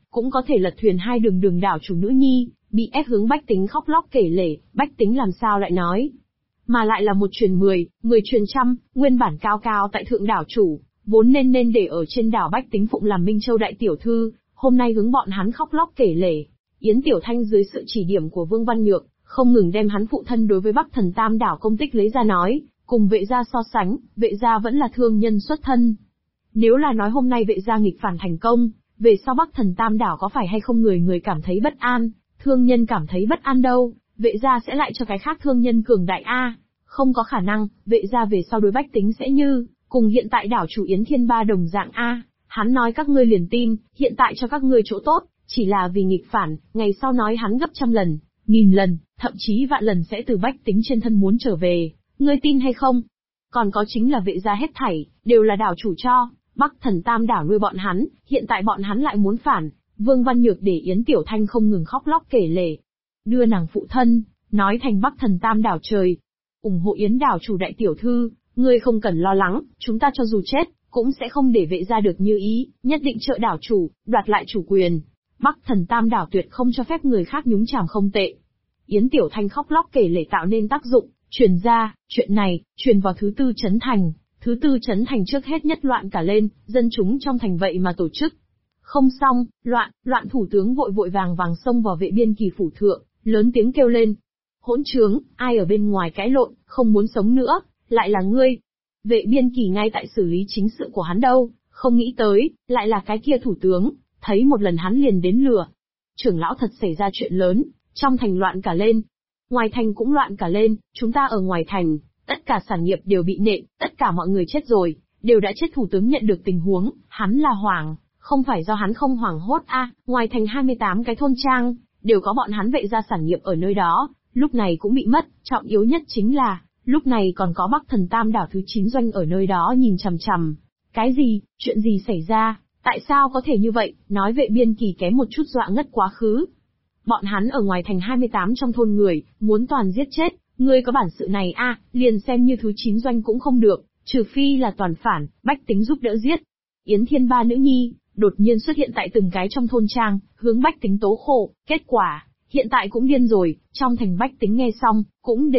cũng có thể lật thuyền hai đường đường đảo chủ nữ nhi, bị ép hướng Bách Tính khóc lóc kể lể, Bách Tính làm sao lại nói. Mà lại là một truyền 10, 10 truyền trăm, nguyên bản cao cao tại thượng đảo chủ, vốn nên để ở trên đảo Bách Tính phụng làm Minh Châu đại tiểu thư, hôm nay hướng bọn hắn khóc lóc kể lể. Yến Tiểu Thanh dưới sự chỉ điểm của Vương Văn Nhược, không ngừng đem hắn phụ thân đối với Bắc Thần Tam đảo công tích lấy ra nói, cùng vệ gia so sánh, vệ gia vẫn là thương nhân xuất thân. Nếu là nói hôm nay vệ gia nghịch phản thành công, về sau Bắc Thần Tam đảo có phải hay không người người cảm thấy bất an, thương nhân cảm thấy bất an đâu, vệ gia sẽ lại cho cái khác thương nhân cường đại a, không có khả năng, vệ gia về sau đối Bách Tính sẽ như, cùng hiện tại đảo chủ Yến Thiên Ba đồng dạng a, hắn nói các ngươi liền tin, hiện tại cho các ngươi chỗ tốt, chỉ là vì nghịch phản, ngày sau nói hắn gấp trăm lần, nghìn lần, thậm chí vạn lần sẽ từ Bách Tính trên thân muốn trở về, ngươi tin hay không? Còn có chính là vệ gia hết thảy, đều là đảo chủ cho, Bắc Thần Tam đảo nuôi bọn hắn, hiện tại bọn hắn lại muốn phản, Vương Văn Nhược để Yến Tiểu Thanh không ngừng khóc lóc kể lể. Đưa nàng phụ thân, nói thành Bắc Thần Tam đảo trời. Ủng hộ Yến đảo chủ đại tiểu thư, ngươi không cần lo lắng, chúng ta cho dù chết, cũng sẽ không để vệ gia được như ý, nhất định trợ đảo chủ, đoạt lại chủ quyền. Bắc Thần Tam đảo tuyệt không cho phép người khác nhúng chàm không tệ. Yến Tiểu Thanh khóc lóc kể lể tạo nên tác dụng, truyền ra, chuyện này, truyền vào thứ tư trấn thành. Thứ tư trấn thành trước hết nhất loạn cả lên, dân chúng trong thành vậy mà tổ chức. Không xong, loạn thủ tướng vội vàng xông vào vệ biên kỳ phủ thượng, lớn tiếng kêu lên. Hỗn trướng, ai ở bên ngoài cãi lộn, không muốn sống nữa, lại là ngươi. Vệ biên kỳ ngay tại xử lý chính sự của hắn đâu, không nghĩ tới, lại là cái kia thủ tướng, thấy một lần hắn liền đến lừa. Trưởng lão thật xảy ra chuyện lớn, trong thành loạn cả lên. Ngoài thành cũng loạn cả lên, chúng ta ở ngoài thành, tất cả sản nghiệp đều bị nện, tất cả mọi người chết rồi, đều đã chết. Thủ tướng nhận được tình huống, hắn là hoảng, không phải do hắn không hoảng hốt a, ngoài thành 28 cái thôn trang, đều có bọn hắn vệ gia sản nghiệp ở nơi đó, lúc này cũng bị mất, trọng yếu nhất chính là, lúc này còn có Bắc Thần Tam đảo thứ 9 doanh ở nơi đó nhìn chằm chằm. Cái gì, chuyện gì xảy ra, tại sao có thể như vậy, nói vệ biên kỳ kém một chút dọa ngất quá khứ. Bọn hắn ở ngoài thành 28 trong thôn người, muốn toàn giết chết, ngươi có bản sự này a, liền xem như thứ 9 doanh cũng không được, trừ phi là toàn phản, Bách Tính giúp đỡ giết. Yến Thiên Ba nữ nhi, đột nhiên xuất hiện tại từng cái trong thôn trang, hướng Bách Tính tố khổ, kết quả, hiện tại cũng điên rồi, trong thành Bách Tính nghe xong, cũng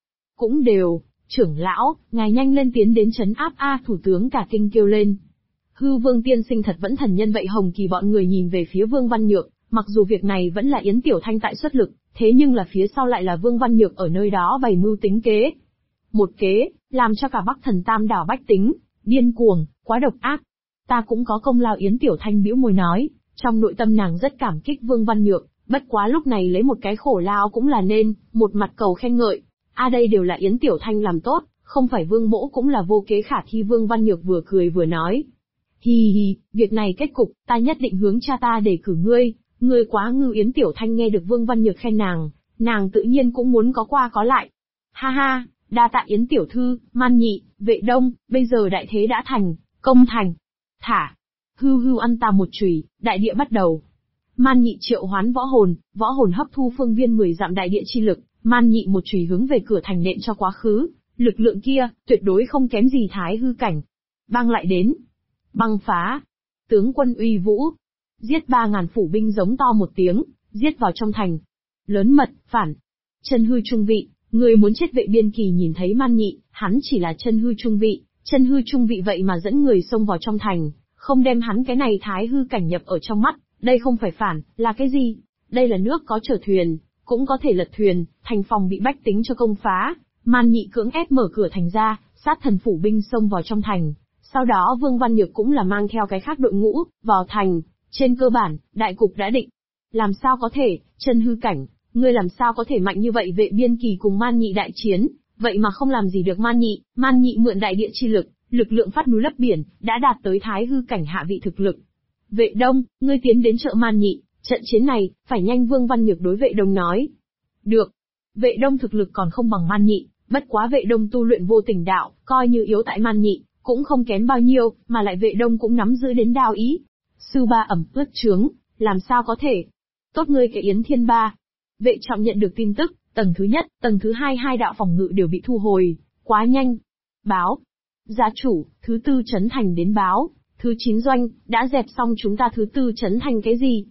đều, trưởng lão, ngài nhanh lên tiến đến trấn áp a, thủ tướng cả kinh kêu lên. Hư Vương tiên sinh thật vẫn thần nhân vậy. Hồng Kỳ bọn người nhìn về phía Vương Văn Nhược, mặc dù việc này vẫn là Yến Tiểu Thanh tại xuất lực, thế nhưng là phía sau lại là Vương Văn Nhược ở nơi đó bày mưu tính kế. Một kế, làm cho cả Bắc Thần Tam đảo Bách Tính, điên cuồng, quá độc ác. Ta cũng có công lao. Yến Tiểu Thanh bĩu môi nói, trong nội tâm nàng rất cảm kích Vương Văn Nhược, bất quá lúc này lấy một cái khổ lao cũng là nên, một mặt cầu khen ngợi. Đây đều là Yến Tiểu Thanh làm tốt, không phải Vương Mỗ cũng là vô kế khả thi. Vương Văn Nhược vừa cười vừa nói. Hi, việc này kết cục, ta nhất định hướng cha ta để cử ngươi. Ngươi quá ngưu. Yến Tiểu Thanh nghe được Vương Văn Nhược khen nàng tự nhiên cũng muốn có qua có lại. Ha, đa tạ Yến tiểu thư, Man Nhị, Vệ Đông, bây giờ đại thế đã thành, công thành. Thả, hưu ăn ta một chùy, đại địa bắt đầu. Man Nhị triệu hoán võ hồn hấp thu phương viên 10 dặm đại địa chi lực, Man Nhị một chùy hướng về cửa thành nện cho quá khứ, lực lượng kia, tuyệt đối không kém gì thái hư cảnh. Băng lại đến. Băng phá. Tướng quân uy vũ. Giết 3.000 phủ binh giống to một tiếng, giết vào trong thành. Lớn mật, phản. Chân hư trung vị, người muốn chết. Vệ biên kỳ nhìn thấy Man Nhị, hắn chỉ là chân hư trung vị vậy mà dẫn người xông vào trong thành, không đem hắn cái này thái hư cảnh nhập ở trong mắt, đây không phải phản, là cái gì? Đây là nước có chở thuyền, cũng có thể lật thuyền, thành phòng bị Bách Tính cho công phá. Man Nhị cưỡng ép mở cửa thành ra, sát thần phủ binh xông vào trong thành. Sau đó Vương Văn Nhược cũng là mang theo cái khác đội ngũ, vào thành. Trên cơ bản, đại cục đã định. Làm sao có thể, chân hư cảnh, ngươi làm sao có thể mạnh như vậy? Vệ biên kỳ cùng Man Nhị đại chiến, vậy mà không làm gì được Man Nhị mượn đại địa chi lực, lực lượng phát núi lấp biển, đã đạt tới thái hư cảnh hạ vị thực lực. Vệ Đông, ngươi tiến đến trợ Man Nhị, trận chiến này, phải nhanh. Vương Văn Nhược đối Vệ Đông nói. Được. Vệ Đông thực lực còn không bằng Man Nhị, bất quá Vệ Đông tu luyện vô tình đạo, coi như yếu tại Man Nhị, cũng không kém bao nhiêu, mà lại Vệ Đông cũng nắm giữ đến đao ý. Sư ba ẩm ướt trướng, làm sao có thể? Tốt ngươi cái Yến Thiên Ba. Vệ Trọng nhận được tin tức, tầng thứ nhất, tầng thứ hai đạo phòng ngự đều bị thu hồi, quá nhanh. Báo. Gia chủ, thứ tư trấn thành đến báo, thứ 9 doanh, đã dẹp xong chúng ta thứ tư trấn thành cái gì?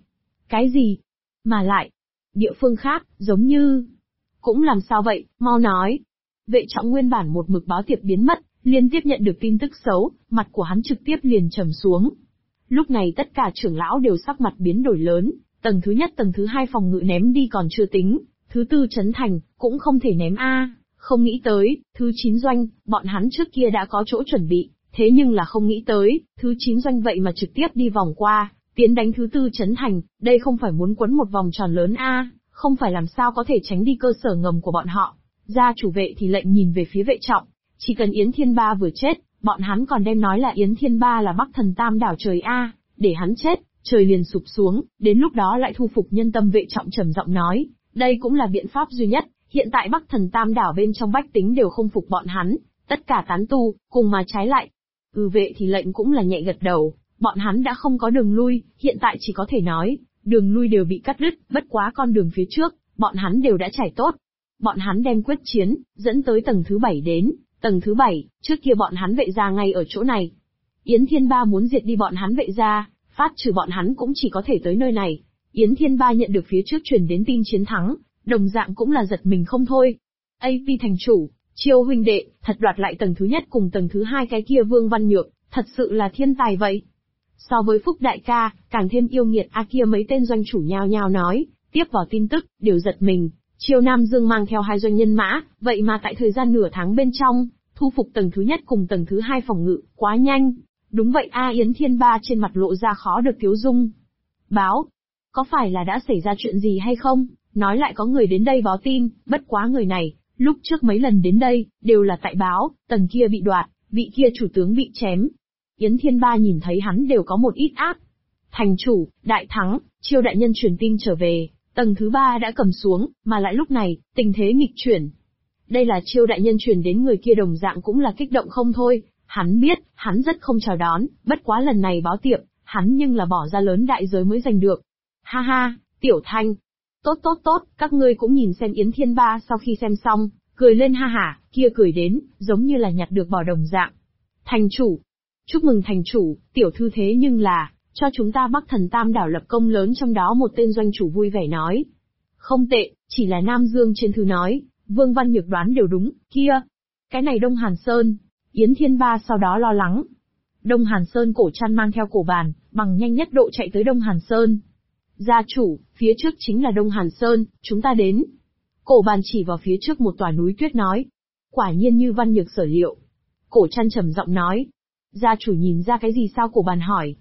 Cái gì? Mà lại, địa phương khác, giống như... Cũng làm sao vậy, mau nói. Vệ trọng nguyên bản một mực báo tiệp biến mất, liên tiếp nhận được tin tức xấu, mặt của hắn trực tiếp liền trầm xuống. Lúc này tất cả trưởng lão đều sắc mặt biến đổi lớn, tầng thứ nhất tầng thứ hai phòng ngự ném đi còn chưa tính, thứ tư trấn thành, cũng không thể ném a. Không nghĩ tới, thứ 9 doanh, bọn hắn trước kia đã có chỗ chuẩn bị, thế nhưng là không nghĩ tới, thứ 9 doanh vậy mà trực tiếp đi vòng qua, tiến đánh thứ tư trấn thành, đây không phải muốn quấn một vòng tròn lớn a, không phải làm sao có thể tránh đi cơ sở ngầm của bọn họ. Gia chủ Vệ thì lệnh nhìn về phía Vệ trọng, chỉ cần Yến Thiên Ba vừa chết, bọn hắn còn đem nói là Yến Thiên Ba là Bắc Thần Tam đảo trời a, để hắn chết, trời liền sụp xuống, đến lúc đó lại thu phục nhân tâm. Vệ trọng trầm giọng nói, đây cũng là biện pháp duy nhất, hiện tại Bắc Thần Tam đảo bên trong bách tính đều không phục bọn hắn, tất cả tán tu, cùng mà trái lại. Vệ thì lệnh cũng là nhẹ gật đầu, bọn hắn đã không có đường lui, hiện tại chỉ có thể nói, đường lui đều bị cắt đứt, bất quá con đường phía trước, bọn hắn đều đã trải tốt. Bọn hắn đem quyết chiến, dẫn tới tầng thứ 7 đến, tầng thứ 7, trước kia bọn hắn Vệ gia ngay ở chỗ này. Yến Thiên Ba muốn diệt đi bọn hắn Vệ gia, phát trừ bọn hắn cũng chỉ có thể tới nơi này. Yến Thiên Ba nhận được phía trước truyền đến tin chiến thắng, đồng dạng cũng là giật mình không thôi. AP thành chủ, Chiêu huynh đệ, thật đoạt lại tầng thứ nhất cùng tầng thứ hai cái kia Vương Văn Nhược, thật sự là thiên tài vậy. So với Phúc đại ca, càng thêm yêu nghiệt kia mấy tên doanh chủ nhao nhao nói, tiếp vào tin tức, đều giật mình. Chiêu Nam Dương mang theo 2 doanh nhân mã, vậy mà tại thời gian nửa tháng bên trong, thu phục tầng thứ nhất cùng tầng thứ hai phòng ngự, quá nhanh. Đúng vậy Yến Thiên Ba trên mặt lộ ra khó được tiếu dung. Báo, có phải là đã xảy ra chuyện gì hay không? Nói lại có người đến đây báo tin, bất quá người này, lúc trước mấy lần đến đây, đều là tại báo, tầng kia bị đoạt, vị kia chủ tướng bị chém. Yến Thiên Ba nhìn thấy hắn đều có một ít áp. Thành chủ, đại thắng, Chiêu đại nhân truyền tin trở về, tầng thứ 3 đã cầm xuống, mà lại lúc này, tình thế nghịch chuyển. Đây là Chiêu đại nhân truyền đến, người kia đồng dạng cũng là kích động không thôi, hắn biết, hắn rất không chào đón, bất quá lần này báo tiệm, hắn nhưng là bỏ ra lớn đại giới mới giành được. Ha ha, Tiểu Thanh. Tốt, các ngươi cũng nhìn xem. Yến Thiên Ba sau khi xem xong, cười lên ha hả, kia cười đến, giống như là nhặt được bò đồng dạng. Thành chủ. Chúc mừng thành chủ, tiểu thư thế nhưng là, cho chúng ta Bắc Thần Tam đảo lập công lớn, trong đó một tên doanh chủ vui vẻ nói. Không tệ, chỉ là Nam Dương trên thư nói, Vương Văn Nhược đoán đều đúng, kia. Cái này Đông Hàn Sơn. Yến Thiên Ba sau đó lo lắng. Đông Hàn Sơn. Cổ Trăn mang theo Cổ Bàn, bằng nhanh nhất độ chạy tới Đông Hàn Sơn. Gia chủ, phía trước chính là Đông Hàn Sơn, chúng ta đến. Cổ Bàn chỉ vào phía trước một tòa núi tuyết nói. Quả nhiên như Văn Nhược sở liệu. Cổ Trăn trầm giọng nói. Gia chủ nhìn ra cái gì sao? Cổ Bàn hỏi.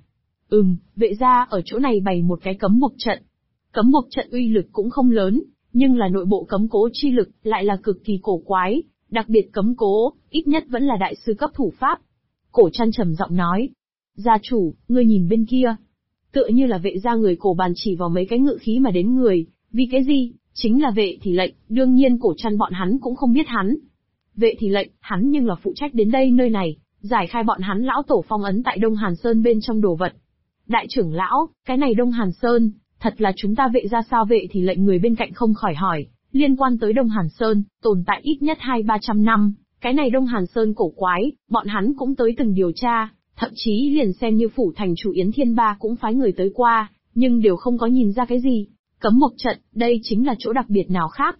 Vệ gia ở chỗ này bày một cái cấm buộc trận. Cấm buộc trận uy lực cũng không lớn, nhưng là nội bộ cấm cố chi lực lại là cực kỳ cổ quái, đặc biệt cấm cố, ít nhất vẫn là đại sư cấp thủ pháp. Cổ Trăn trầm giọng nói. Gia chủ, ngươi nhìn bên kia. Tựa như là Vệ gia. Người Cổ Bàn chỉ vào mấy cái ngự khí mà đến người, vì cái gì? Chính là Vệ thì lệnh, đương nhiên Cổ Trăn bọn hắn cũng không biết hắn. Vệ thì lệnh, hắn nhưng là phụ trách đến đây nơi này, giải khai bọn hắn lão tổ phong ấn tại Đông Hàn Sơn bên trong đồ vật. Đại trưởng lão, cái này Đông Hàn Sơn, thật là chúng ta Vệ gia sao? Vệ thì lệnh người bên cạnh không khỏi hỏi, liên quan tới Đông Hàn Sơn, tồn tại ít nhất 200-300 năm, cái này Đông Hàn Sơn cổ quái, bọn hắn cũng tới từng điều tra, thậm chí liền xem như phủ thành chủ Yến Thiên Ba cũng phái người tới qua, nhưng đều không có nhìn ra cái gì. Cấm một trận, đây chính là chỗ đặc biệt nào khác?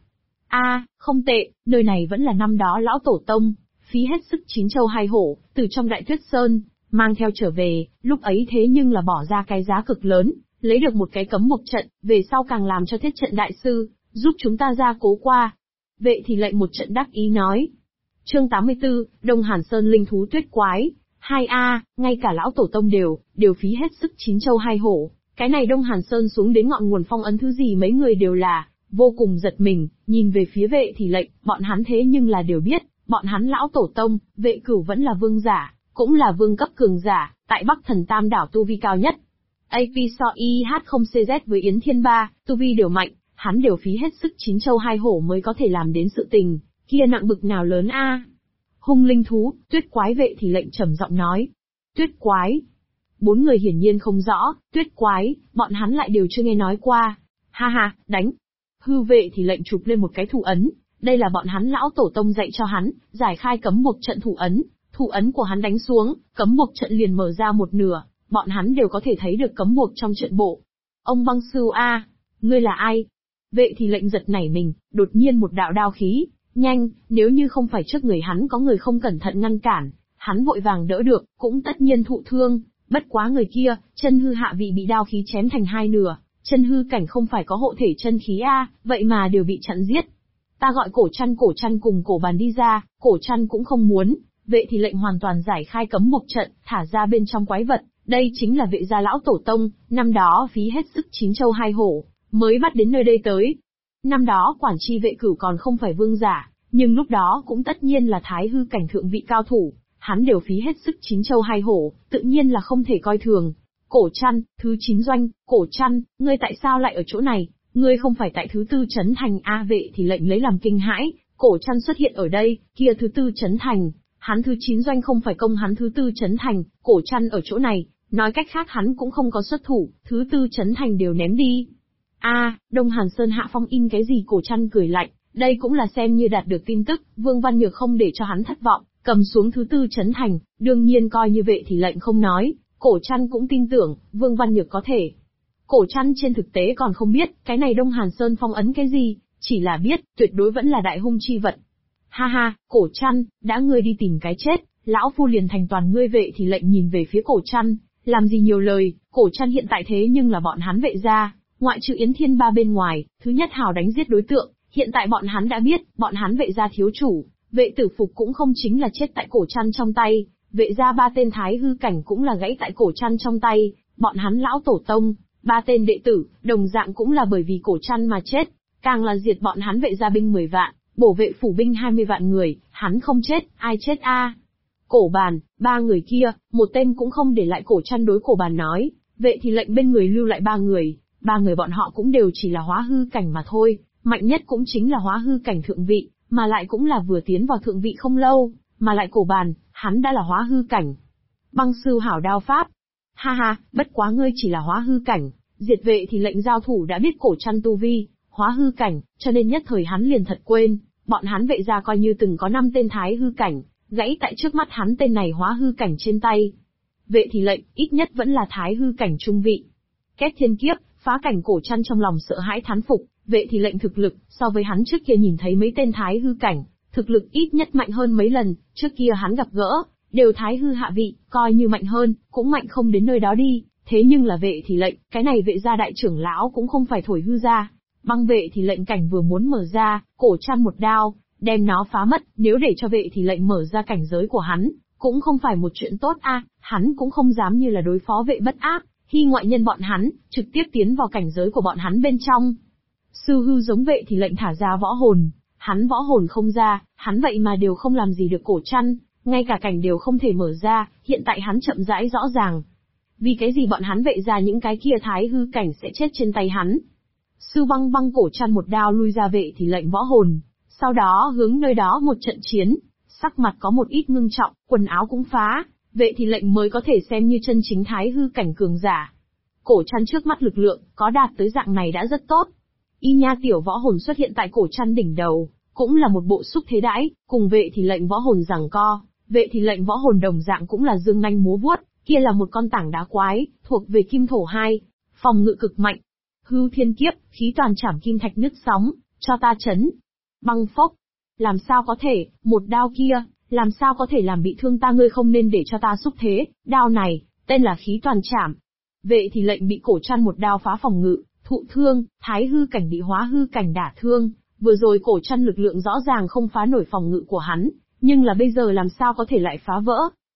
Không tệ, nơi này vẫn là năm đó lão tổ tông, phí hết sức 9 châu 2 hổ, từ trong Đại Tuyết Sơn, mang theo trở về, lúc ấy thế nhưng là bỏ ra cái giá cực lớn, lấy được một cái cấm một trận, về sau càng làm cho thiết trận đại sư, giúp chúng ta gia cố qua. Vệ thì lệnh một trận đắc ý nói. Chương 84, Đông Hàn Sơn linh thú tuyết quái. 2A, ngay cả lão tổ tông đều phí hết sức 9 châu 2 hổ. Cái này Đông Hàn Sơn xuống đến ngọn nguồn phong ấn thứ gì mấy người đều là vô cùng giật mình, nhìn về phía Vệ thì lệnh, bọn hắn thế nhưng là đều biết, bọn hắn lão tổ tông, Vệ Cửu vẫn là vương giả, cũng là vương cấp cường giả, tại Bắc Thần Tam đảo tu vi cao nhất. AP so IH0CZ với Yến Thiên Ba, tu vi đều mạnh, hắn đều phí hết sức 9 châu 2 hổ mới có thể làm đến sự tình, kia nặng bực nào lớn a. Hung linh thú, tuyết quái. Vệ thì lệnh trầm giọng nói. Tuyết quái. 4 người hiển nhiên không rõ, tuyết quái, bọn hắn lại đều chưa nghe nói qua. Ha ha, đánh. Hư Vệ thì lệnh chụp lên một cái thủ ấn, đây là bọn hắn lão tổ tông dạy cho hắn, giải khai cấm buộc trận thủ ấn của hắn đánh xuống, cấm buộc trận liền mở ra một nửa, bọn hắn đều có thể thấy được cấm buộc trong trận bộ. Ông Băng Sưu a, ngươi là ai? Vệ thì lệnh giật nảy mình, đột nhiên một đạo đao khí, nhanh, nếu như không phải trước người hắn có người không cẩn thận ngăn cản, hắn vội vàng đỡ được, cũng tất nhiên thụ thương, bất quá người kia, chân hư hạ vị bị đao khí chém thành hai nửa, chân hư cảnh không phải có hộ thể chân khí a, vậy mà đều bị chặn giết. Ta gọi cổ chăn cùng cổ bàn đi ra, cổ chăn cũng không muốn, vệ thì lệnh hoàn toàn giải khai cấm một trận, thả ra bên trong quái vật, đây chính là vệ gia lão tổ tông, năm đó phí hết sức chín châu hai hổ, mới bắt đến nơi đây tới. Năm đó quản tri vệ cửu còn không phải vương giả, nhưng lúc đó cũng tất nhiên là thái hư cảnh thượng vị cao thủ, hắn đều phí hết sức chín châu hai hổ, tự nhiên là không thể coi thường. Cổ chăn, thứ 9 doanh, cổ chăn, ngươi tại sao lại ở chỗ này, ngươi không phải tại thứ tư trấn thành a, vệ thì lệnh lấy làm kinh hãi, cổ chăn xuất hiện ở đây, kia thứ tư trấn thành, hắn thứ 9 doanh không phải công hắn thứ tư trấn thành, cổ chăn ở chỗ này, nói cách khác hắn cũng không có xuất thủ, thứ tư trấn thành đều ném đi. A, Đông Hàn Sơn hạ phong in cái gì? Cổ chăn cười lạnh, đây cũng là xem như đạt được tin tức, Vương Văn Nhược không để cho hắn thất vọng, cầm xuống thứ tư trấn thành, đương nhiên coi như vệ thì lệnh không nói, cổ chăn cũng tin tưởng, Vương Văn Nhược có thể. Cổ chăn trên thực tế còn không biết, cái này Đông Hàn Sơn phong ấn cái gì, chỉ là biết, tuyệt đối vẫn là đại hung chi vật. Ha ha, cổ chăn, đã ngươi đi tìm cái chết, lão phu liền thành toàn ngươi. Vệ thì lệnh nhìn về phía cổ chăn, làm gì nhiều lời, cổ chăn hiện tại thế nhưng là bọn hắn vệ gia, ngoại trừ Yến Thiên Ba bên ngoài, thứ nhất hào đánh giết đối tượng, hiện tại bọn hắn đã biết, bọn hắn vệ gia thiếu chủ, vệ tử phục cũng không chính là chết tại cổ chăn trong tay, vệ gia ba tên thái hư cảnh cũng là gãy tại cổ chăn trong tay, bọn hắn lão tổ tông, ba tên đệ tử, đồng dạng cũng là bởi vì cổ chăn mà chết, càng là diệt bọn hắn vệ gia binh 10 vạn, bổ vệ phủ binh 20 vạn người, hắn không chết, ai chết a? Cổ bàn, ba người kia, một tên cũng không để lại. Cổ chăn đối cổ bàn nói, vệ thì lệnh bên người lưu lại ba người bọn họ cũng đều chỉ là hóa hư cảnh mà thôi, mạnh nhất cũng chính là hóa hư cảnh thượng vị, mà lại cũng là vừa tiến vào thượng vị không lâu, mà lại cổ bàn, hắn đã là hóa hư cảnh. Băng sư hảo đao pháp. Ha ha, bất quá ngươi chỉ là hóa hư cảnh, diệt vệ thì lệnh giao thủ đã biết cổ chăn tu vi, hóa hư cảnh, cho nên nhất thời hắn liền thật quên, bọn hắn vệ gia coi như từng có 5 tên thái hư cảnh, gãy tại trước mắt hắn tên này hóa hư cảnh trên tay. Vệ thì lệnh, ít nhất vẫn là thái hư cảnh trung vị. Kết thiên kiếp, phá cảnh. Cổ chăn trong lòng sợ hãi thán phục, vệ thì lệnh thực lực, so với hắn trước kia nhìn thấy mấy tên thái hư cảnh, thực lực ít nhất mạnh hơn mấy lần, trước kia hắn gặp gỡ, đều thái hư hạ vị, coi như mạnh hơn, cũng mạnh không đến nơi đó đi, thế nhưng là vệ thì lệnh, cái này vệ gia đại trưởng lão cũng không phải thổi hư ra. Băng vệ thì lệnh cảnh vừa muốn mở ra, cổ chăn một đao, đem nó phá mất, nếu để cho vệ thì lệnh mở ra cảnh giới của hắn, cũng không phải một chuyện tốt a, hắn cũng không dám như là đối phó vệ bất ác, khi ngoại nhân bọn hắn, trực tiếp tiến vào cảnh giới của bọn hắn bên trong. Sư hư giống vệ thì lệnh thả ra võ hồn, hắn võ hồn không ra, hắn vậy mà đều không làm gì được cổ chăn, ngay cả cảnh đều không thể mở ra, hiện tại hắn chậm rãi rõ ràng. Vì cái gì bọn hắn vệ ra những cái kia thái hư cảnh sẽ chết trên tay hắn. Sư băng băng cổ chăn một đao lui ra vệ thì lệnh võ hồn, sau đó hướng nơi đó một trận chiến, sắc mặt có một ít ngưng trọng, quần áo cũng phá, vệ thì lệnh mới có thể xem như chân chính thái hư cảnh cường giả. Cổ chăn trước mắt lực lượng, có đạt tới dạng này đã rất tốt. Y nha tiểu võ hồn xuất hiện tại cổ chăn đỉnh đầu, cũng là một bộ xúc thế đãi, cùng vệ thì lệnh võ hồn giằng co, vệ thì lệnh võ hồn đồng dạng cũng là dương nanh múa vuốt, kia là một con tảng đá quái, thuộc về kim thổ 2, phòng ngự cực mạnh. Hưu thiên kiếp, khí toàn trảm kim thạch nứt sóng, cho ta chấn. Băng phốc. Làm sao có thể, một đao kia, làm sao có thể làm bị thương ta? Ngươi không nên để cho ta xúc thế, đao này, tên là khí toàn trảm. Vệ thì lệnh bị cổ chăn một đao phá phòng ngự, thụ thương, thái hư cảnh bị hóa hư cảnh đả thương, vừa rồi cổ chăn lực lượng rõ ràng không phá nổi phòng ngự của hắn, nhưng là bây giờ làm sao có thể lại phá vỡ?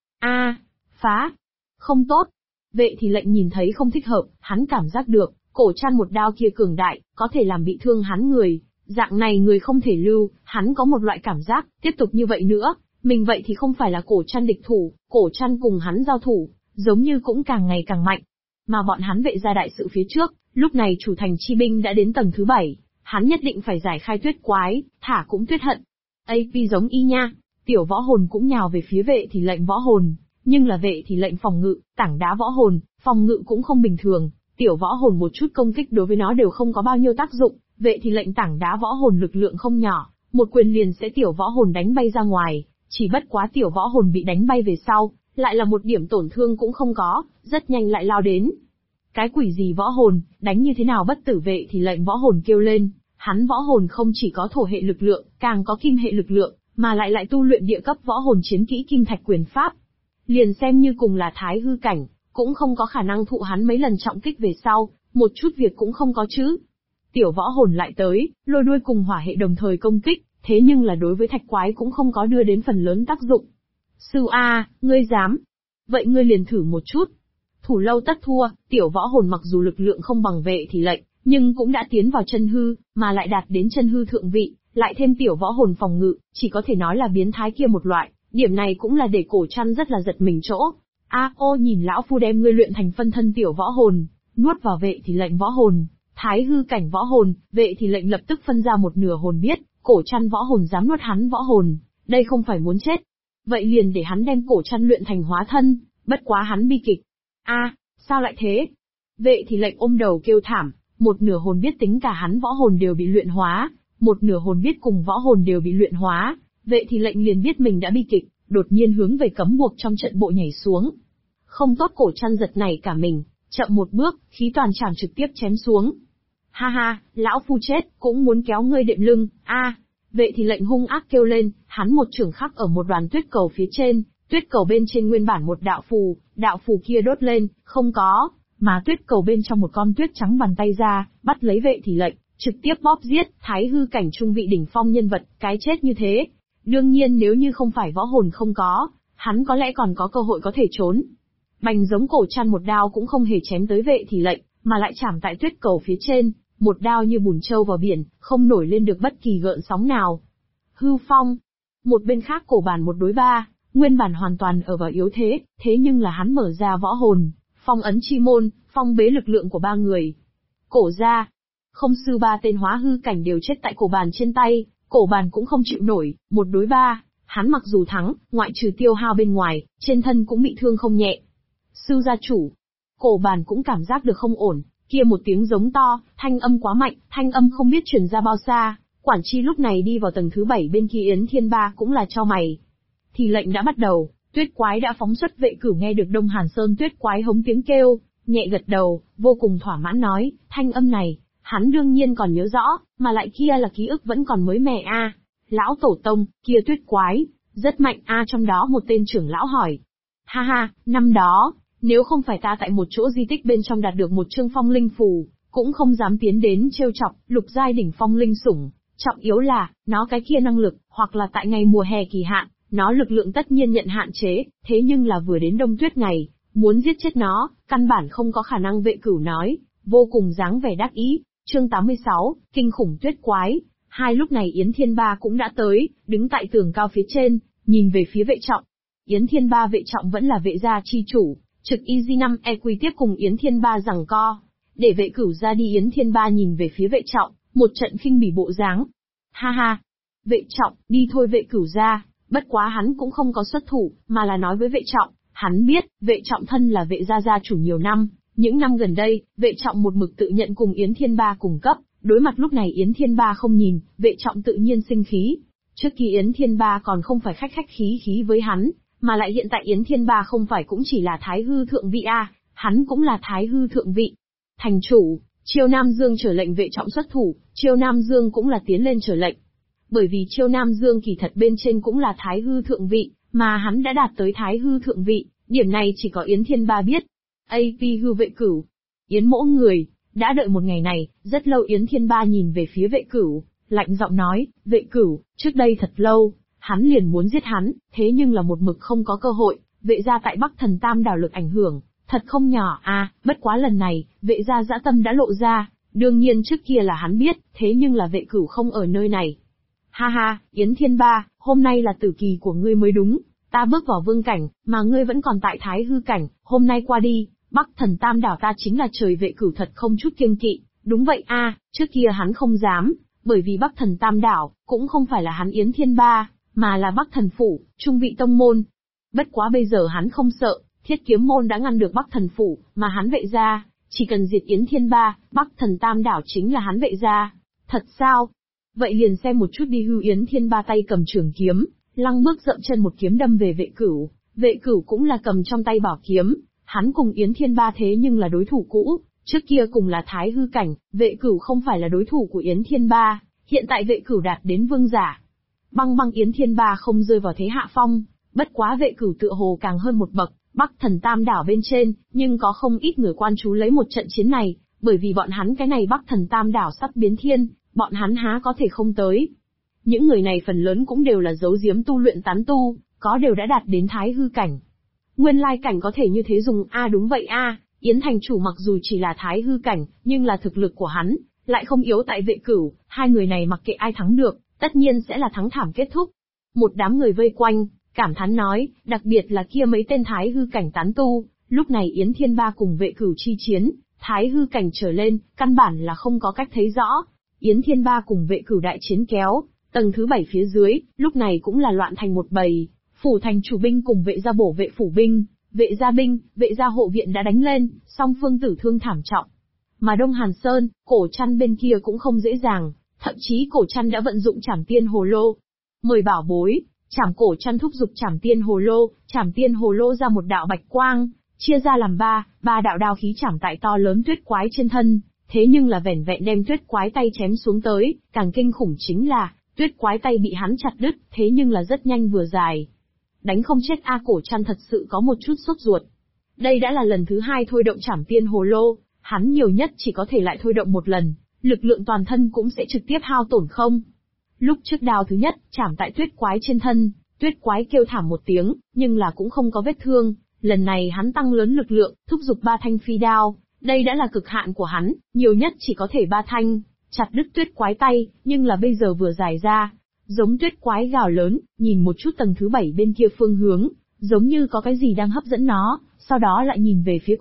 A, phá. Không tốt. Vệ thì lệnh nhìn thấy không thích hợp, hắn cảm giác được, cổ chăn một đao kia cường đại, có thể làm bị thương hắn người, dạng này người không thể lưu, hắn có một loại cảm giác, tiếp tục như vậy nữa, mình vậy thì không phải là cổ chăn địch thủ, cổ chăn cùng hắn giao thủ, giống như cũng càng ngày càng mạnh. Mà bọn hắn vệ gia đại sự phía trước, lúc này chủ thành chi binh đã đến tầng thứ 7, hắn nhất định phải giải khai tuyết quái, thả cũng tuyết hận. AP giống y nha, tiểu võ hồn cũng nhào về phía vệ thì lệnh võ hồn, nhưng là vệ thì lệnh phòng ngự, tảng đá võ hồn, phòng ngự cũng không bình thường, tiểu võ hồn một chút công kích đối với nó đều không có bao nhiêu tác dụng, vệ thì lệnh tảng đá võ hồn lực lượng không nhỏ, một quyền liền sẽ tiểu võ hồn đánh bay ra ngoài, chỉ bất quá tiểu võ hồn bị đánh bay về sau, lại là một điểm tổn thương cũng không có, rất nhanh lại lao đến. Cái quỷ gì võ hồn, đánh như thế nào bất tử? Vệ thì lệnh võ hồn kêu lên, hắn võ hồn không chỉ có thổ hệ lực lượng, càng có kim hệ lực lượng, mà lại tu luyện địa cấp võ hồn chiến kỹ Kim Thạch Quyền Pháp. Liền xem như cùng là thái hư cảnh, cũng không có khả năng thụ hắn mấy lần trọng kích về sau, một chút việc cũng không có chứ. Tiểu võ hồn lại tới, lôi đuôi cùng hỏa hệ đồng thời công kích, thế nhưng là đối với thạch quái cũng không có đưa đến phần lớn tác dụng. Sư A, ngươi dám? Vậy ngươi liền thử một chút. Thủ lâu tất thua, tiểu võ hồn mặc dù lực lượng không bằng vệ thì lệnh, nhưng cũng đã tiến vào chân hư, mà lại đạt đến chân hư thượng vị, lại thêm tiểu võ hồn phòng ngự, chỉ có thể nói là biến thái kia một loại, điểm này cũng là để Cổ Trăn rất là giật mình chỗ. Ô nhìn lão phu đem ngươi luyện thành phân thân tiểu võ hồn, nuốt vào vệ thì lệnh võ hồn, thái hư cảnh võ hồn, vệ thì lệnh lập tức phân ra một nửa hồn biết, Cổ Trăn võ hồn dám nuốt hắn võ hồn, đây không phải muốn chết. Vậy liền để hắn đem Cổ Trăn luyện thành hóa thân, bất quá hắn bi kịch. Sao lại thế? Vệ thì lệnh ôm đầu kêu thảm, một nửa hồn biết tính cả hắn võ hồn đều bị luyện hóa, một nửa hồn biết cùng võ hồn đều bị luyện hóa, vệ thì lệnh liền biết mình đã bi kịch, đột nhiên hướng về cấm buộc trong trận bộ nhảy xuống. Không tốt, Cổ Trăn giật nảy cả mình, chậm một bước, khí toàn trảm trực tiếp chém xuống. Ha ha, lão phu chết, cũng muốn kéo ngươi đệm lưng. Vệ thì lệnh hung ác kêu lên, hắn một chưởng khắc ở một đoàn tuyết cầu phía trên, tuyết cầu bên trên nguyên bản một đạo phù kia đốt lên, không có, mà tuyết cầu bên trong một con tuyết trắng bàn tay ra, bắt lấy vệ thì lệnh, trực tiếp bóp giết, thái hư cảnh trung vị đỉnh phong nhân vật, cái chết như thế. Đương nhiên nếu như không phải võ hồn không có, hắn có lẽ còn có cơ hội có thể trốn. Bành giống Cổ Trăn một đao cũng không hề chém tới vệ thì lệnh, mà lại chạm tại tuyết cầu phía trên, một đao như bùn trâu vào biển, không nổi lên được bất kỳ gợn sóng nào. Hư phong. Một bên khác Cổ Bàn một đối ba, nguyên bản hoàn toàn ở vào yếu thế, thế nhưng là hắn mở ra võ hồn, phong ấn chi môn, phong bế lực lượng của ba người. Cổ gia, không sư ba tên hóa hư cảnh đều chết tại Cổ Bàn trên tay, Cổ Bàn cũng không chịu nổi, một đối ba, hắn mặc dù thắng, ngoại trừ tiêu hao bên ngoài, trên thân cũng bị thương không nhẹ. Sư gia chủ, Cổ Bàn cũng cảm giác được không ổn, kia một tiếng giống to, thanh âm quá mạnh, thanh âm không biết truyền ra bao xa, quản chi lúc này đi vào tầng thứ 7 bên kia Yến Thiên Ba cũng là chau mày. Thì lệnh đã bắt đầu, tuyết quái đã phóng xuất. Vệ Cửu nghe được Đông Hàn Sơn tuyết quái hống tiếng kêu, nhẹ gật đầu, vô cùng thỏa mãn nói, thanh âm này, hắn đương nhiên còn nhớ rõ, mà lại kia là ký ức vẫn còn mới mẻ Lão tổ tông, kia tuyết quái, rất mạnh trong đó một tên trưởng lão hỏi. Ha ha, năm đó, nếu không phải ta tại một chỗ di tích bên trong đạt được một chương phong linh phù, cũng không dám tiến đến trêu chọc, lục giai đỉnh phong linh sủng, trọng yếu là, nó cái kia năng lực, hoặc là tại ngày mùa hè kỳ hạn, nó lực lượng tất nhiên nhận hạn chế, thế nhưng là vừa đến đông tuyết ngày, muốn giết chết nó, căn bản không có khả năng. Vệ Cửu nói, vô cùng dáng vẻ đắc ý. Chương 86, kinh khủng tuyết quái. Lúc này Yến Thiên Ba cũng đã tới, đứng tại tường cao phía trên, nhìn về phía Vệ Trọng. Yến Thiên Ba Vệ Trọng vẫn là Vệ gia chi chủ, trực EZ5 EQ tiếp cùng Yến Thiên Ba giằng co. Để Vệ Cửu ra đi. Yến Thiên Ba nhìn về phía Vệ Trọng, một trận khinh bỉ bộ dáng. Ha ha, Vệ Trọng, đi thôi. Vệ Cửu ra, bất quá hắn cũng không có xuất thủ, mà là nói với Vệ Trọng, hắn biết, Vệ Trọng thân là Vệ gia gia chủ nhiều năm, những năm gần đây, Vệ Trọng một mực tự nhận cùng Yến Thiên Ba cùng cấp, đối mặt lúc này Yến Thiên Ba không nhìn, Vệ Trọng tự nhiên sinh khí. Trước khi Yến Thiên Ba còn không phải khách khí với hắn, mà lại hiện tại Yến Thiên Ba không phải cũng chỉ là thái hư thượng vị hắn cũng là thái hư thượng vị. Thành chủ, Chiêu Nam Dương trở lệnh. Vệ Trọng xuất thủ, Chiêu Nam Dương cũng là tiến lên trở lệnh. Bởi vì Chiêu Nam Dương kỳ thật bên trên cũng là thái hư thượng vị, mà hắn đã đạt tới thái hư thượng vị, điểm này chỉ có Yến Thiên Ba biết. Hư Vệ Cửu, Yến mỗ người, đã đợi một ngày này, rất lâu. Yến Thiên Ba nhìn về phía Vệ Cửu, lạnh giọng nói, Vệ Cửu, trước đây thật lâu, hắn liền muốn giết hắn, thế nhưng là một mực không có cơ hội. Vệ gia tại Bắc Thần Tam đảo lực ảnh hưởng, thật không nhỏ bất quá lần này, Vệ gia dã tâm đã lộ ra, đương nhiên trước kia là hắn biết, thế nhưng là Vệ Cửu không ở nơi này. Ha ha, Yến Thiên Ba, hôm nay là tử kỳ của ngươi mới đúng, ta bước vào vương cảnh, mà ngươi vẫn còn tại thái hư cảnh, hôm nay qua đi, Bắc Thần Tam đảo ta chính là trời. Vệ Cửu thật không chút kiêng kỵ, đúng vậy trước kia hắn không dám, bởi vì Bắc Thần Tam đảo, cũng không phải là hắn Yến Thiên Ba, mà là Bắc Thần Phủ, trung vị tông môn. Bất quá bây giờ hắn không sợ, Thiết Kiếm môn đã ngăn được Bắc Thần Phủ, mà hắn Vệ gia, chỉ cần diệt Yến Thiên Ba, Bắc Thần Tam đảo chính là hắn Vệ gia. Thật sao? Vậy liền xem một chút đi. Yến Thiên Ba tay cầm trường kiếm, lăng bước dậm chân một kiếm đâm về Vệ Cửu. Vệ Cửu cũng là cầm trong tay bảo kiếm, Hắn cùng Yến Thiên Ba thế nhưng là đối thủ cũ, trước kia cùng là Thái Hư cảnh, Vệ Cửu không phải là đối thủ của Yến Thiên Ba, hiện tại Vệ Cửu đạt đến vương giả. Băng băng Yến Thiên Ba không rơi vào thế hạ phong, bất quá Vệ Cửu tựa hồ càng hơn một bậc, Bắc Thần Tam đảo bên trên, nhưng có không ít người quan chú lấy một trận chiến này, bởi vì bọn hắn cái này Bắc Thần Tam đảo sắp biến thiên, bọn hắn há có thể không tới. Những người này phần lớn cũng đều là giấu giếm tu luyện tán tu, có đều đã đạt đến Thái Hư cảnh. Nguyên lai cảnh có thể như thế dùng đúng vậy Yến thành chủ mặc dù chỉ là Thái Hư cảnh, nhưng là thực lực của hắn lại không yếu tại Vệ Cửu, hai người này mặc kệ ai thắng được, tất nhiên sẽ là thắng thảm kết thúc. Một đám người vây quanh, cảm thán nói, đặc biệt là kia mấy tên Thái Hư cảnh tán tu, lúc này Yến Thiên Ba cùng Vệ Cửu chi chiến, Thái Hư cảnh trở lên, căn bản là không có cách thấy rõ. Yến Thiên Ba cùng Vệ Cửu đại chiến kéo, tầng thứ 7 phía dưới, lúc này cũng là loạn thành một bầy, phủ thành chủ binh cùng vệ gia bổ vệ phủ binh, vệ gia binh, vệ gia hộ viện đã đánh lên, song phương tử thương thảm trọng. Mà Đông Hàn Sơn, Cổ Trăn bên kia cũng không dễ dàng, thậm chí Cổ Trăn đã vận dụng Trảm Tiên Hồ Lô. Mời bảo bối, Trảm Cổ Trăn thúc giục Trảm Tiên Hồ Lô ra một đạo bạch quang, chia ra làm ba đạo đao khí chảm tại to lớn tuyết quái trên thân, thế nhưng là vẻn vẹn đem tuyết quái tay chém xuống tới, càng kinh khủng chính là, tuyết quái tay bị hắn chặt đứt, thế nhưng là rất nhanh vừa dài. Đánh không chết Cổ Trăn thật sự có một chút sốt ruột. Đây đã là lần thứ 2 thôi động Trảm Tiên Hồ Lô, hắn nhiều nhất chỉ có thể lại thôi động một lần, lực lượng toàn thân cũng sẽ trực tiếp hao tổn không. Lúc trước đao thứ nhất, chảm tại tuyết quái trên thân, tuyết quái kêu thảm một tiếng, nhưng là cũng không có vết thương. Lần này hắn tăng lớn lực lượng, thúc giục 3 thanh phi đao, đây đã là cực hạn của hắn, nhiều nhất chỉ có thể 3 thanh, chặt đứt tuyết quái tay, nhưng là bây giờ vừa dài ra, giống tuyết quái gào lớn, nhìn một chút tầng thứ 7 bên kia phương hướng, giống như có cái gì đang hấp dẫn nó, sau đó lại nhìn về phía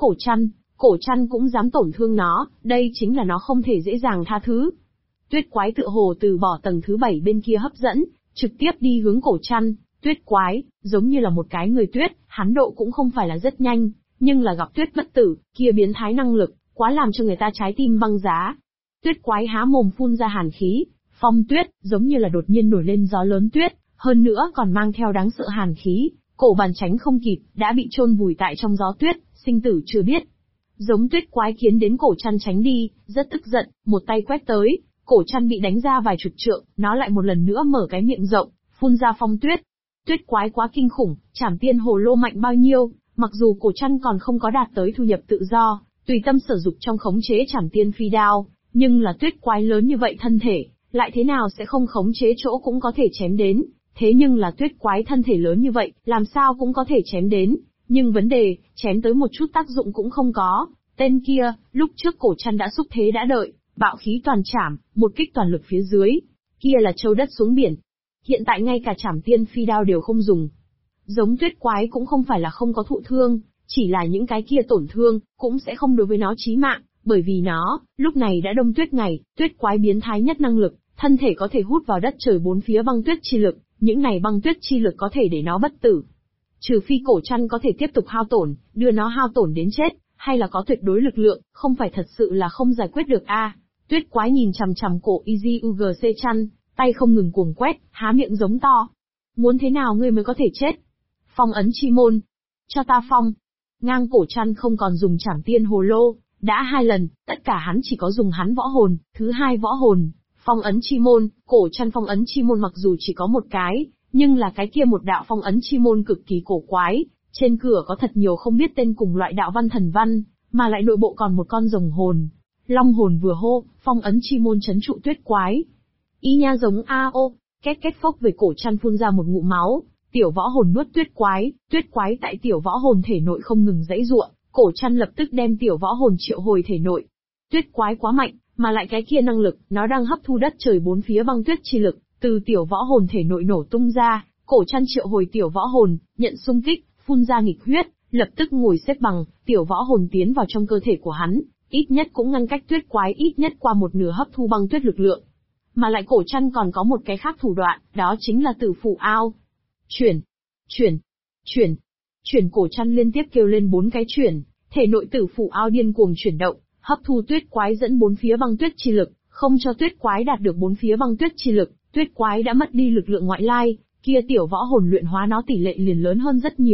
Cổ Trăn cũng dám tổn thương nó, đây chính là nó không thể dễ dàng tha thứ. Tuyết quái tựa hồ từ bỏ tầng thứ 7 bên kia hấp dẫn, trực tiếp đi hướng Cổ Trăn. Tuyết quái, giống như là một cái người tuyết, hắn độ cũng không phải là rất nhanh, nhưng là gặp tuyết bất tử, kia biến thái năng lực, quá làm cho người ta trái tim băng giá. Tuyết quái há mồm phun ra hàn khí, phong tuyết, giống như là đột nhiên nổi lên gió lớn tuyết, hơn nữa còn mang theo đáng sợ hàn khí, Cổ Bàn tránh không kịp, đã bị chôn vùi tại trong gió tuyết, sinh tử chưa biết. Giống tuyết quái kiến đến Cổ Trăn tránh đi, rất tức giận, một tay quét tới, Cổ Trăn bị đánh ra vài chục trượng, nó lại một lần nữa mở cái miệng rộng, phun ra phong tuyết. Tuyết quái quá kinh khủng, Trảm Tiên Hồ Lô mạnh bao nhiêu, mặc dù Cổ Trăn còn không có đạt tới thu nhập tự do, tùy tâm sử dụng trong khống chế Trảm Tiên phi đao, nhưng là tuyết quái lớn như vậy thân thể, lại thế nào sẽ không khống chế chỗ cũng có thể chém đến, thế nhưng là tuyết quái thân thể lớn như vậy, làm sao cũng có thể chém đến, nhưng vấn đề, chém tới một chút tác dụng cũng không có. Tên kia, lúc trước Cổ Trăn đã xúc thế đã đợi, bạo khí toàn chảm, một kích toàn lực phía dưới, kia là châu đất xuống biển. Hiện tại ngay cả Trảm Tiên phi đao đều không dùng. Giống tuyết quái cũng không phải là không có thụ thương, chỉ là những cái kia tổn thương, cũng sẽ không đối với nó chí mạng, bởi vì nó, lúc này đã đông tuyết ngày, tuyết quái biến thái nhất năng lực, thân thể có thể hút vào đất trời bốn phía băng tuyết chi lực, những này băng tuyết chi lực có thể để nó bất tử. Trừ phi Cổ Trăn có thể tiếp tục hao tổn, đưa nó hao tổn đến chết, hay là có tuyệt đối lực lượng, không phải thật sự là không giải quyết được Tuyết quái nhìn chằm chằm cổ Izugc Trăn, tay không ngừng cuồng quét, há miệng giống to. Muốn thế nào ngươi mới có thể chết? Phong ấn chi môn. Cho ta phong. Ngang Cổ Trăn không còn dùng Trảm Tiên Hồ Lô, đã 2 lần, tất cả hắn chỉ có dùng hắn võ hồn, thứ 2 võ hồn. Phong ấn chi môn, Cổ Trăn phong ấn chi môn mặc dù chỉ có một cái, nhưng là cái kia một đạo phong ấn chi môn cực kỳ cổ quái, trên cửa có thật nhiều không biết tên cùng loại đạo văn thần văn, mà lại nội bộ còn một con rồng hồn. Long hồn vừa hô, phong ấn chi môn trấn trụ tuyết quái. Y nha giống két két phốc về Cổ Trăn phun ra một ngụm máu, tiểu võ hồn nuốt tuyết quái tại tiểu võ hồn thể nội không ngừng giãy giụa, Cổ Trăn lập tức đem tiểu võ hồn triệu hồi thể nội. Tuyết quái quá mạnh, mà lại cái kia năng lực, nó đang hấp thu đất trời bốn phía băng tuyết chi lực, từ tiểu võ hồn thể nội nổ tung ra, Cổ Trăn triệu hồi tiểu võ hồn, nhận xung kích, phun ra nghịch huyết, lập tức ngồi xếp bằng, tiểu võ hồn tiến vào trong cơ thể của hắn, ít nhất cũng ngăn cách tuyết quái ít nhất qua một nửa hấp thu băng tuyết lực lượng. Mà lại Cổ Trăn còn có một cái khác thủ đoạn, đó chính là Tử Phủ Ao. Chuyển Cổ Trăn liên tiếp kêu lên 4 cái chuyển, thể nội Tử Phủ Ao điên cuồng chuyển động, hấp thu tuyết quái dẫn bốn phía băng tuyết chi lực, không cho tuyết quái đạt được bốn phía băng tuyết chi lực, tuyết quái đã mất đi lực lượng ngoại lai, kia tiểu võ hồn luyện hóa nó tỷ lệ liền lớn hơn rất nhiều.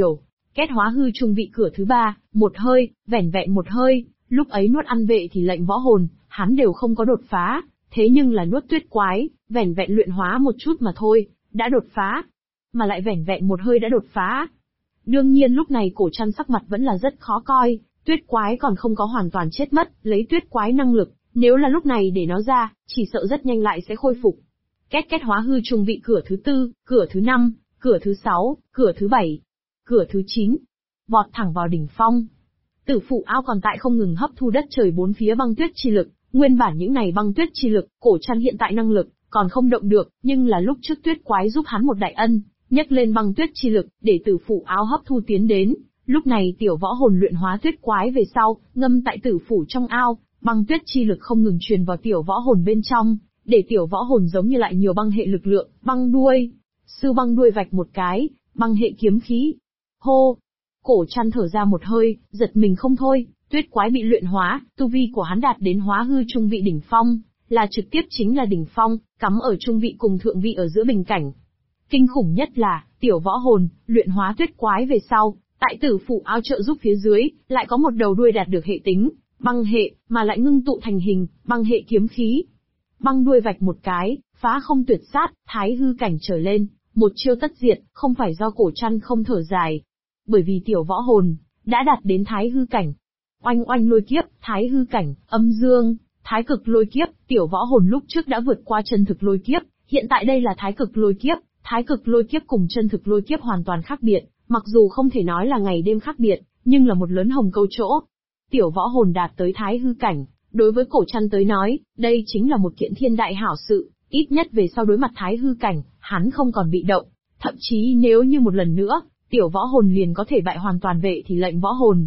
Kết hóa hư trung vị cửa thứ 3, một hơi, vẻn vẹn một hơi, lúc ấy nuốt ăn vệ thì lệnh võ hồn, hắn đều không có đột phá, thế nhưng là nuốt tuyết quái, vẻn vẹn luyện hóa một chút mà thôi, đã đột phá. Mà lại vẻn vẹn một hơi đã đột phá. Đương nhiên lúc này Cổ Trăn sắc mặt vẫn là rất khó coi, tuyết quái còn không có hoàn toàn chết mất, lấy tuyết quái năng lực, nếu là lúc này để nó ra, chỉ sợ rất nhanh lại sẽ khôi phục. Kết hóa hư trung vị cửa thứ 4, cửa thứ 5, cửa thứ 6, cửa thứ 7, cửa thứ 9. Vọt thẳng vào đỉnh phong. Tử phụ ao còn tại không ngừng hấp thu đất trời bốn phía băng tuyết chi lực, nguyên bản những này băng tuyết chi lực, Cổ Trăn hiện tại năng lực, còn không động được, nhưng là lúc trước tuyết quái giúp hắn một đại ân, nhấc lên băng tuyết chi lực, để tử phụ áo hấp thu tiến đến. Lúc này tiểu võ hồn luyện hóa tuyết quái về sau, ngâm tại tử phủ trong ao, băng tuyết chi lực không ngừng truyền vào tiểu võ hồn bên trong, để tiểu võ hồn giống như lại nhiều băng hệ lực lượng, băng đuôi. Sư băng đuôi vạch một cái, băng hệ kiếm khí. Hô! Cổ Trăn thở ra một hơi, giật mình không thôi, tuyết quái bị luyện hóa, tu vi của hắn đạt đến hóa hư trung vị đỉnh phong, là trực tiếp chính là đỉnh phong, cắm ở trung vị cùng thượng vị ở giữa bình cảnh. Kinh khủng nhất là, tiểu võ hồn, luyện hóa tuyết quái về sau, tại tử phụ ao trợ giúp phía dưới, lại có một đầu đuôi đạt được hệ tính, băng hệ, mà lại ngưng tụ thành hình, băng hệ kiếm khí. Băng đuôi vạch một cái, phá không tuyệt sát, thái hư cảnh trở lên, một chiêu tất diệt, không phải do Cổ Trăn không thở dài. Bởi vì tiểu võ hồn, đã đạt đến thái hư cảnh. Oanh oanh lôi kiếp, thái hư cảnh, âm dương, thái cực lôi kiếp, tiểu võ hồn lúc trước đã vượt qua chân thực lôi kiếp, hiện tại đây là thái cực lôi kiếp. Thái cực lôi kiếp cùng chân thực lôi kiếp hoàn toàn khác biệt, mặc dù không thể nói là ngày đêm khác biệt, nhưng là một lớn hồng câu chỗ. Tiểu võ hồn đạt tới thái hư cảnh, đối với Cổ Trăn tới nói, đây chính là một kiện thiên đại hảo sự, ít nhất về sau đối mặt thái hư cảnh, hắn không còn bị động, thậm chí nếu như một lần nữa, tiểu võ hồn liền có thể bại hoàn toàn vệ thì lệnh võ hồn.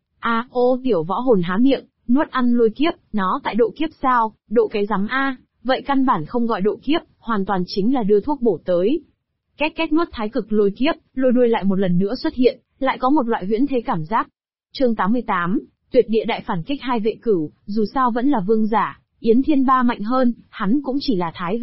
Tiểu võ hồn há miệng, nuốt ăn lôi kiếp, nó tại độ kiếp sao, độ cái rắm a, vậy căn bản không gọi độ kiếp, hoàn toàn chính là đưa thuốc bổ tới. Két nuốt thái cực lôi kiếp, lôi đuôi lại một lần nữa xuất hiện, lại có một loại huyễn thế cảm giác. Chương 88, tuyệt địa đại phản kích hai vệ cửu, dù sao vẫn là vương giả, Yến Thiên Ba mạnh hơn, hắn cũng chỉ là thái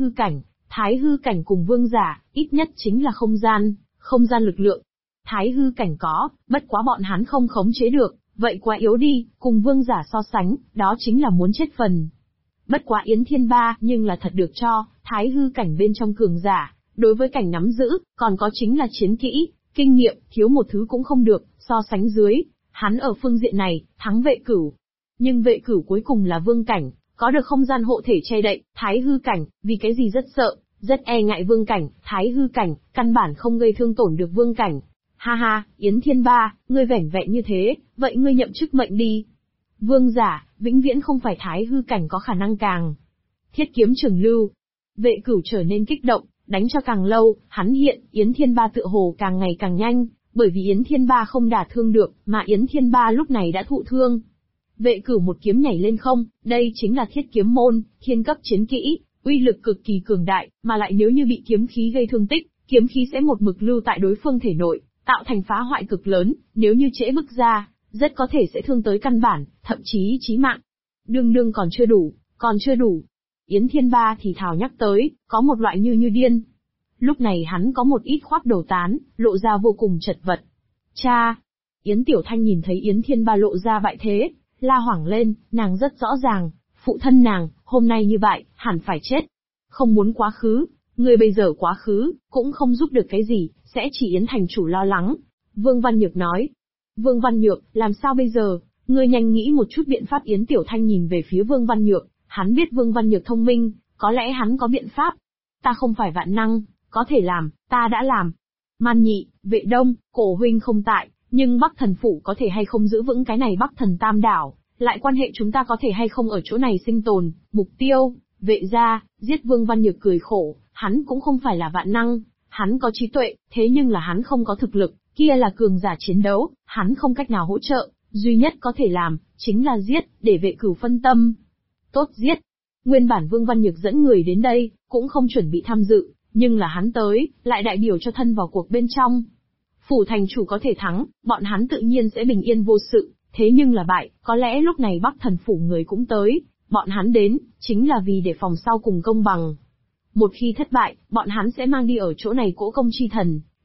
hư cảnh cùng vương giả, ít nhất chính là không gian lực lượng. Thái hư cảnh có, bất quá bọn hắn không khống chế được, vậy quá yếu đi, cùng vương giả so sánh, đó chính là muốn chết phần. Bất quá Yến Thiên Ba nhưng là thật được cho, thái hư cảnh bên trong cường giả, đối với cảnh nắm giữ, còn có chính là chiến kỹ, kinh nghiệm, thiếu một thứ cũng không được, so sánh dưới, hắn ở phương diện này, thắng vệ cửu. Nhưng vệ cửu cuối cùng là vương cảnh, có được không gian hộ thể che đậy, thái hư cảnh, vì cái gì rất sợ, rất e ngại vương cảnh, thái hư cảnh, căn bản không gây thương tổn được vương cảnh. Ha ha, Yến Thiên Ba, ngươi vẻn vẹn như thế, vậy ngươi nhậm chức mệnh đi. Vương giả, vĩnh viễn không phải thái hư cảnh có khả năng càng. Thiết kiếm trường lưu. Vệ cửu trở nên kích động, đánh cho càng lâu, hắn hiện, Yến Thiên Ba tựa hồ càng ngày càng nhanh, bởi vì Yến Thiên Ba không đả thương được, mà Yến Thiên Ba lúc này đã thụ thương. Vệ cửu một kiếm nhảy lên không, đây chính là thiết kiếm môn, thiên cấp chiến kỹ, uy lực cực kỳ cường đại, mà lại nếu như bị kiếm khí gây thương tích, kiếm khí sẽ một mực lưu tại đối phương thể nội, tạo thành phá hoại cực lớn, nếu như trễ bức ra, rất có thể sẽ thương tới căn bản, thậm chí chí mạng. Đương còn chưa đủ. Yến Thiên Ba thì thào nhắc tới, có một loại như điên. Lúc này hắn có một ít khoác đầu tán, lộ ra vô cùng chật vật. Cha! Yến Tiểu Thanh nhìn thấy Yến Thiên Ba lộ ra bại thế, la hoảng lên, nàng rất rõ ràng, phụ thân nàng, hôm nay như vậy, hẳn phải chết. Không muốn quá khứ, người bây giờ quá khứ, cũng không giúp được cái gì, sẽ chỉ Yến thành chủ lo lắng. Vương Văn Nhược nói. Vương Văn Nhược, làm sao bây giờ, ngươi nhanh nghĩ một chút biện pháp. Yến Tiểu Thanh nhìn về phía Vương Văn Nhược, hắn biết Vương Văn Nhược thông minh, có lẽ hắn có biện pháp. Ta không phải vạn năng, có thể làm, ta đã làm. Man Nhị, Vệ Đông, Cổ huynh không tại, nhưng Bắc Thần Phủ có thể hay không giữ vững cái này Bắc Thần Tam Đảo, lại quan hệ chúng ta có thể hay không ở chỗ này sinh tồn, mục tiêu, Vệ gia, giết Vương Văn Nhược cười khổ, hắn cũng không phải là vạn năng, hắn có trí tuệ, thế nhưng là hắn không có thực lực, kia là cường giả chiến đấu, hắn không cách nào hỗ trợ, duy nhất có thể làm, chính là giết, để Vệ Cửu phân tâm. Tốt giết. Nguyên bản Vương Văn Nhược dẫn người đến đây, cũng không chuẩn bị tham dự, nhưng là hắn tới, lại đại biểu cho thân vào cuộc bên trong. Phủ thành chủ có thể thắng, bọn hắn tự nhiên sẽ bình yên vô sự, thế nhưng là bại, có lẽ lúc này Bắc Thần Phủ người cũng tới, bọn hắn đến, chính là vì để phòng sau cùng công bằng. Một khi thất bại, bọn hắn sẽ mang đi ở chỗ này cỗ công chi thần,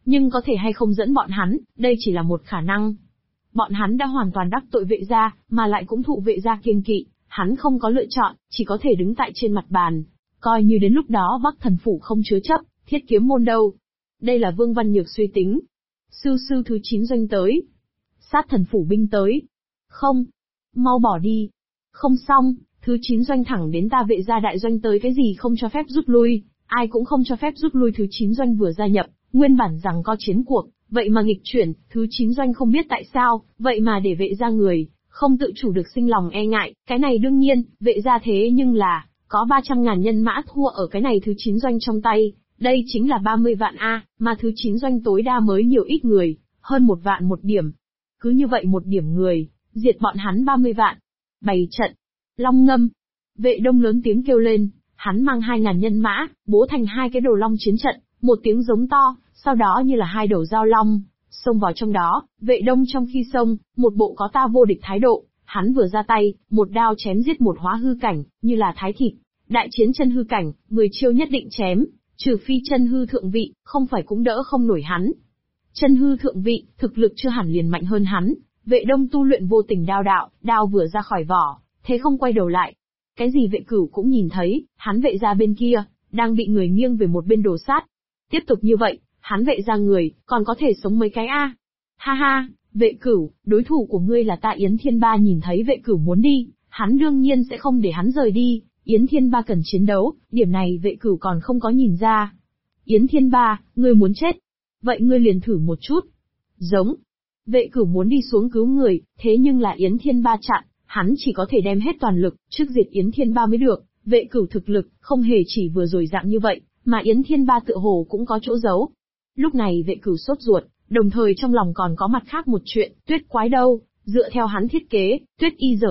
Nhưng có thể hay không dẫn bọn hắn, đây chỉ là một khả năng. Bọn hắn đã hoàn toàn đắc tội vệ gia, mà lại cũng thụ vệ gia kiêng kỵ, hắn không có lựa chọn, chỉ có thể đứng tại trên mặt bàn. Coi như đến lúc đó Bắc Thần Phủ không chứa chấp, Thiết Kiếm môn đâu. Đây là Vương Văn Nhược suy tính. Sư sư thứ 9 doanh tới. Sát Thần Phủ binh tới. Không. Mau bỏ đi. Không xong, thứ 9 doanh thẳng đến ta vệ gia đại doanh tới cái gì không cho phép rút lui, ai cũng không cho phép rút lui. Thứ 9 doanh vừa gia nhập, nguyên bản rằng có chiến cuộc, vậy mà nghịch chuyển, thứ 9 doanh không biết tại sao, vậy mà để vệ gia người, không tự chủ được sinh lòng e ngại, cái này đương nhiên, vệ gia thế nhưng là, có 300.000 nhân mã thua ở cái này thứ 9 doanh trong tay, đây chính là 30 vạn A, mà thứ 9 doanh tối đa mới nhiều ít người, hơn 1 vạn một điểm. Cứ như vậy một điểm người, diệt bọn hắn 30 vạn. Bày trận. Long ngâm. Vệ Đông lớn tiếng kêu lên, hắn mang 2.000 nhân mã, bố thành 2 cái đồ long chiến trận, một tiếng giống to, sau đó như là 2 đầu dao long, xông vào trong đó. Vệ Đông trong khi xông, một bộ có ta vô địch thái độ, hắn vừa ra tay, một đao chém giết một hóa hư cảnh, như là thái thịt. Đại chiến chân hư cảnh, 10 chiêu nhất định chém, trừ phi chân hư thượng vị, không phải cũng đỡ không nổi hắn. Chân hư thượng vị, thực lực chưa hẳn liền mạnh hơn hắn. Vệ Đông tu luyện vô tình đao đạo, đao vừa ra khỏi vỏ, thế không quay đầu lại. Cái gì Vệ Cửu cũng nhìn thấy, hắn vệ gia bên kia, đang bị người nghiêng về một bên đổ sát. Tiếp tục như vậy, hắn vệ gia người, còn có thể sống mấy cái a? Ha ha, Vệ Cửu, đối thủ của ngươi là ta Yến Thiên Ba. Nhìn thấy Vệ Cửu muốn đi, hắn đương nhiên sẽ không để hắn rời đi. Yến Thiên Ba cần chiến đấu, điểm này Vệ Cửu còn không có nhìn ra. Yến Thiên Ba, ngươi muốn chết. Vậy ngươi liền thử một chút. Giống. Vệ Cửu muốn đi xuống cứu người, thế nhưng là Yến Thiên Ba chặn, hắn chỉ có thể đem hết toàn lực, trước diệt Yến Thiên Ba mới được. Vệ Cửu thực lực, không hề chỉ vừa rồi dạng như vậy, mà Yến Thiên Ba tựa hồ cũng có chỗ giấu. Lúc này Vệ Cửu sốt ruột, đồng thời trong lòng còn có mặt khác một chuyện, Tuyết Quái đâu, dựa theo hắn thiết kế, Tuyết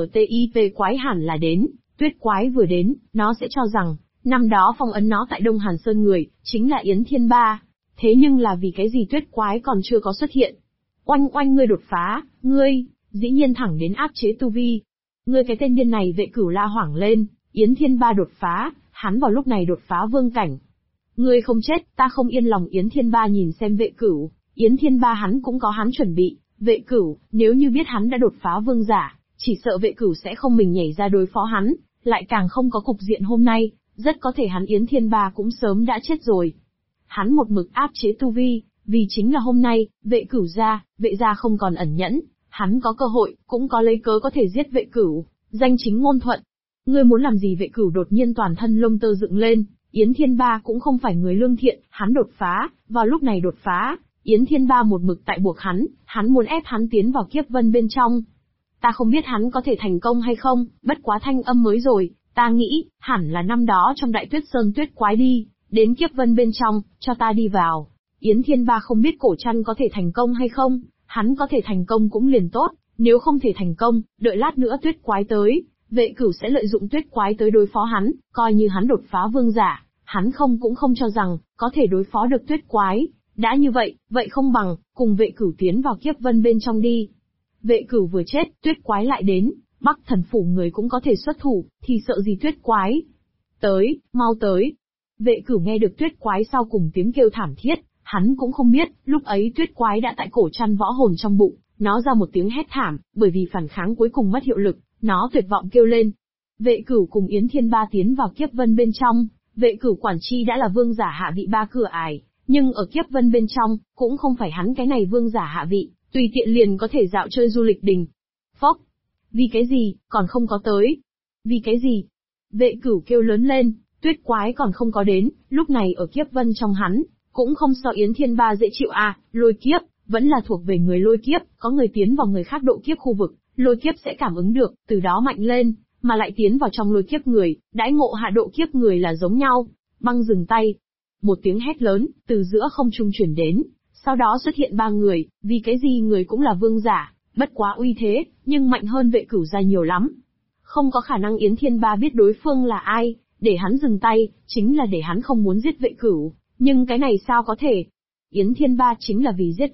IZTIP quái hẳn là đến, Tuyết Quái vừa đến, nó sẽ cho rằng, năm đó phong ấn nó tại Đông Hàn Sơn người, chính là Yến Thiên Ba. Thế nhưng là vì cái gì Tuyết Quái còn chưa có xuất hiện? Oanh oanh, ngươi đột phá, ngươi, dĩ nhiên thẳng đến áp chế tu vi. Ngươi cái tên điên này. Vệ Cửu la hoảng lên, Yến Thiên Ba đột phá, hắn vào lúc này đột phá vương cảnh. Ngươi không chết, ta không yên lòng. Yến Thiên Ba nhìn xem Vệ Cửu, Yến Thiên Ba hắn cũng có hắn chuẩn bị, Vệ Cửu, nếu như biết hắn đã đột phá vương giả, chỉ sợ Vệ Cửu sẽ không mình nhảy ra đối phó hắn, lại càng không có cục diện hôm nay, rất có thể hắn Yến Thiên Ba cũng sớm đã chết rồi. Hắn một mực áp chế tu vi, vì chính là hôm nay, Vệ Cửu ra, vệ gia không còn ẩn nhẫn, hắn có cơ hội, cũng có lấy cớ có thể giết Vệ Cửu, danh chính ngôn thuận. Ngươi muốn làm gì? Vệ Cửu đột nhiên toàn thân lông tơ dựng lên, Yến Thiên Ba cũng không phải người lương thiện, hắn đột phá, vào lúc này đột phá, Yến Thiên Ba một mực tại buộc hắn muốn ép hắn tiến vào kiếp vân bên trong. Ta không biết hắn có thể thành công hay không, bất quá thanh âm mới rồi, ta nghĩ, hẳn là năm đó trong Đại Tuyết Sơn Tuyết Quái đi, đến kiếp vân bên trong, cho ta đi vào. Yến Thiên Ba không biết Cổ Trăn có thể thành công hay không, hắn có thể thành công cũng liền tốt, nếu không thể thành công, đợi lát nữa Tuyết Quái tới, Vệ Cửu sẽ lợi dụng Tuyết Quái tới đối phó hắn, coi như hắn đột phá vương giả, hắn cũng không cho rằng, có thể đối phó được Tuyết Quái. Đã như vậy, vậy không bằng, cùng Vệ Cửu tiến vào kiếp vân bên trong đi. Vệ Cửu vừa chết, Tuyết Quái lại đến, Bắc Thần Phủ người cũng có thể xuất thủ, thì sợ gì Tuyết Quái. Tới, mau tới. Vệ Cửu nghe được Tuyết Quái sau cùng tiếng kêu thảm thiết, hắn cũng không biết, lúc ấy Tuyết Quái đã tại Cổ Trăn võ hồn trong bụng, nó ra một tiếng hét thảm, bởi vì phản kháng cuối cùng mất hiệu lực, nó tuyệt vọng kêu lên. Vệ Cửu cùng Yến Thiên Ba tiến vào kiếp vân bên trong, Vệ Cửu quản chi đã là vương giả hạ vị 3 cửa ải, nhưng ở kiếp vân bên trong, cũng không phải hắn cái này vương giả hạ vị, tùy tiện liền có thể dạo chơi du lịch đình. Phốc! Vì cái gì, còn không có tới? Vì cái gì? Vệ Cửu kêu lớn lên, Tuyết Quái còn không có đến, lúc này ở kiếp vân trong hắn, cũng không so Yến Thiên Ba dễ chịu à, lôi kiếp, vẫn là thuộc về người lôi kiếp, có người tiến vào người khác độ kiếp khu vực, lôi kiếp sẽ cảm ứng được, từ đó mạnh lên, mà lại tiến vào trong lôi kiếp người, đãi ngộ hạ độ kiếp người là giống nhau. Băng dừng tay. Một tiếng hét lớn, từ giữa không trung truyền đến, sau đó xuất hiện 3 người, vì cái gì người cũng là vương giả, bất quá uy thế, nhưng mạnh hơn Vệ Cửu ra nhiều lắm. Không có khả năng Yến Thiên Ba biết đối phương là ai, để hắn dừng tay, chính là để hắn không muốn giết Vệ Cửu, nhưng cái này sao có thể? Yến Thiên Ba chính là vì giết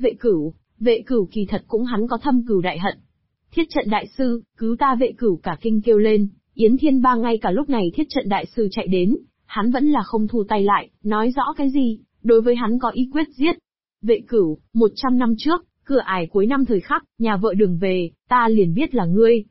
Vệ Cửu kỳ thật cũng hắn có thâm cừu đại hận. Thiết trận đại sư, cứu ta! Vệ Cửu cả kinh kêu lên, Yến Thiên Ba ngay cả lúc này thiết trận đại sư chạy đến, hắn vẫn là không thu tay lại, nói rõ cái gì, đối với hắn có ý quyết giết. Vệ Cửu, 100 năm trước, cửa ải cuối năm thời khắc, nhà vợ đường về, ta liền biết là ngươi,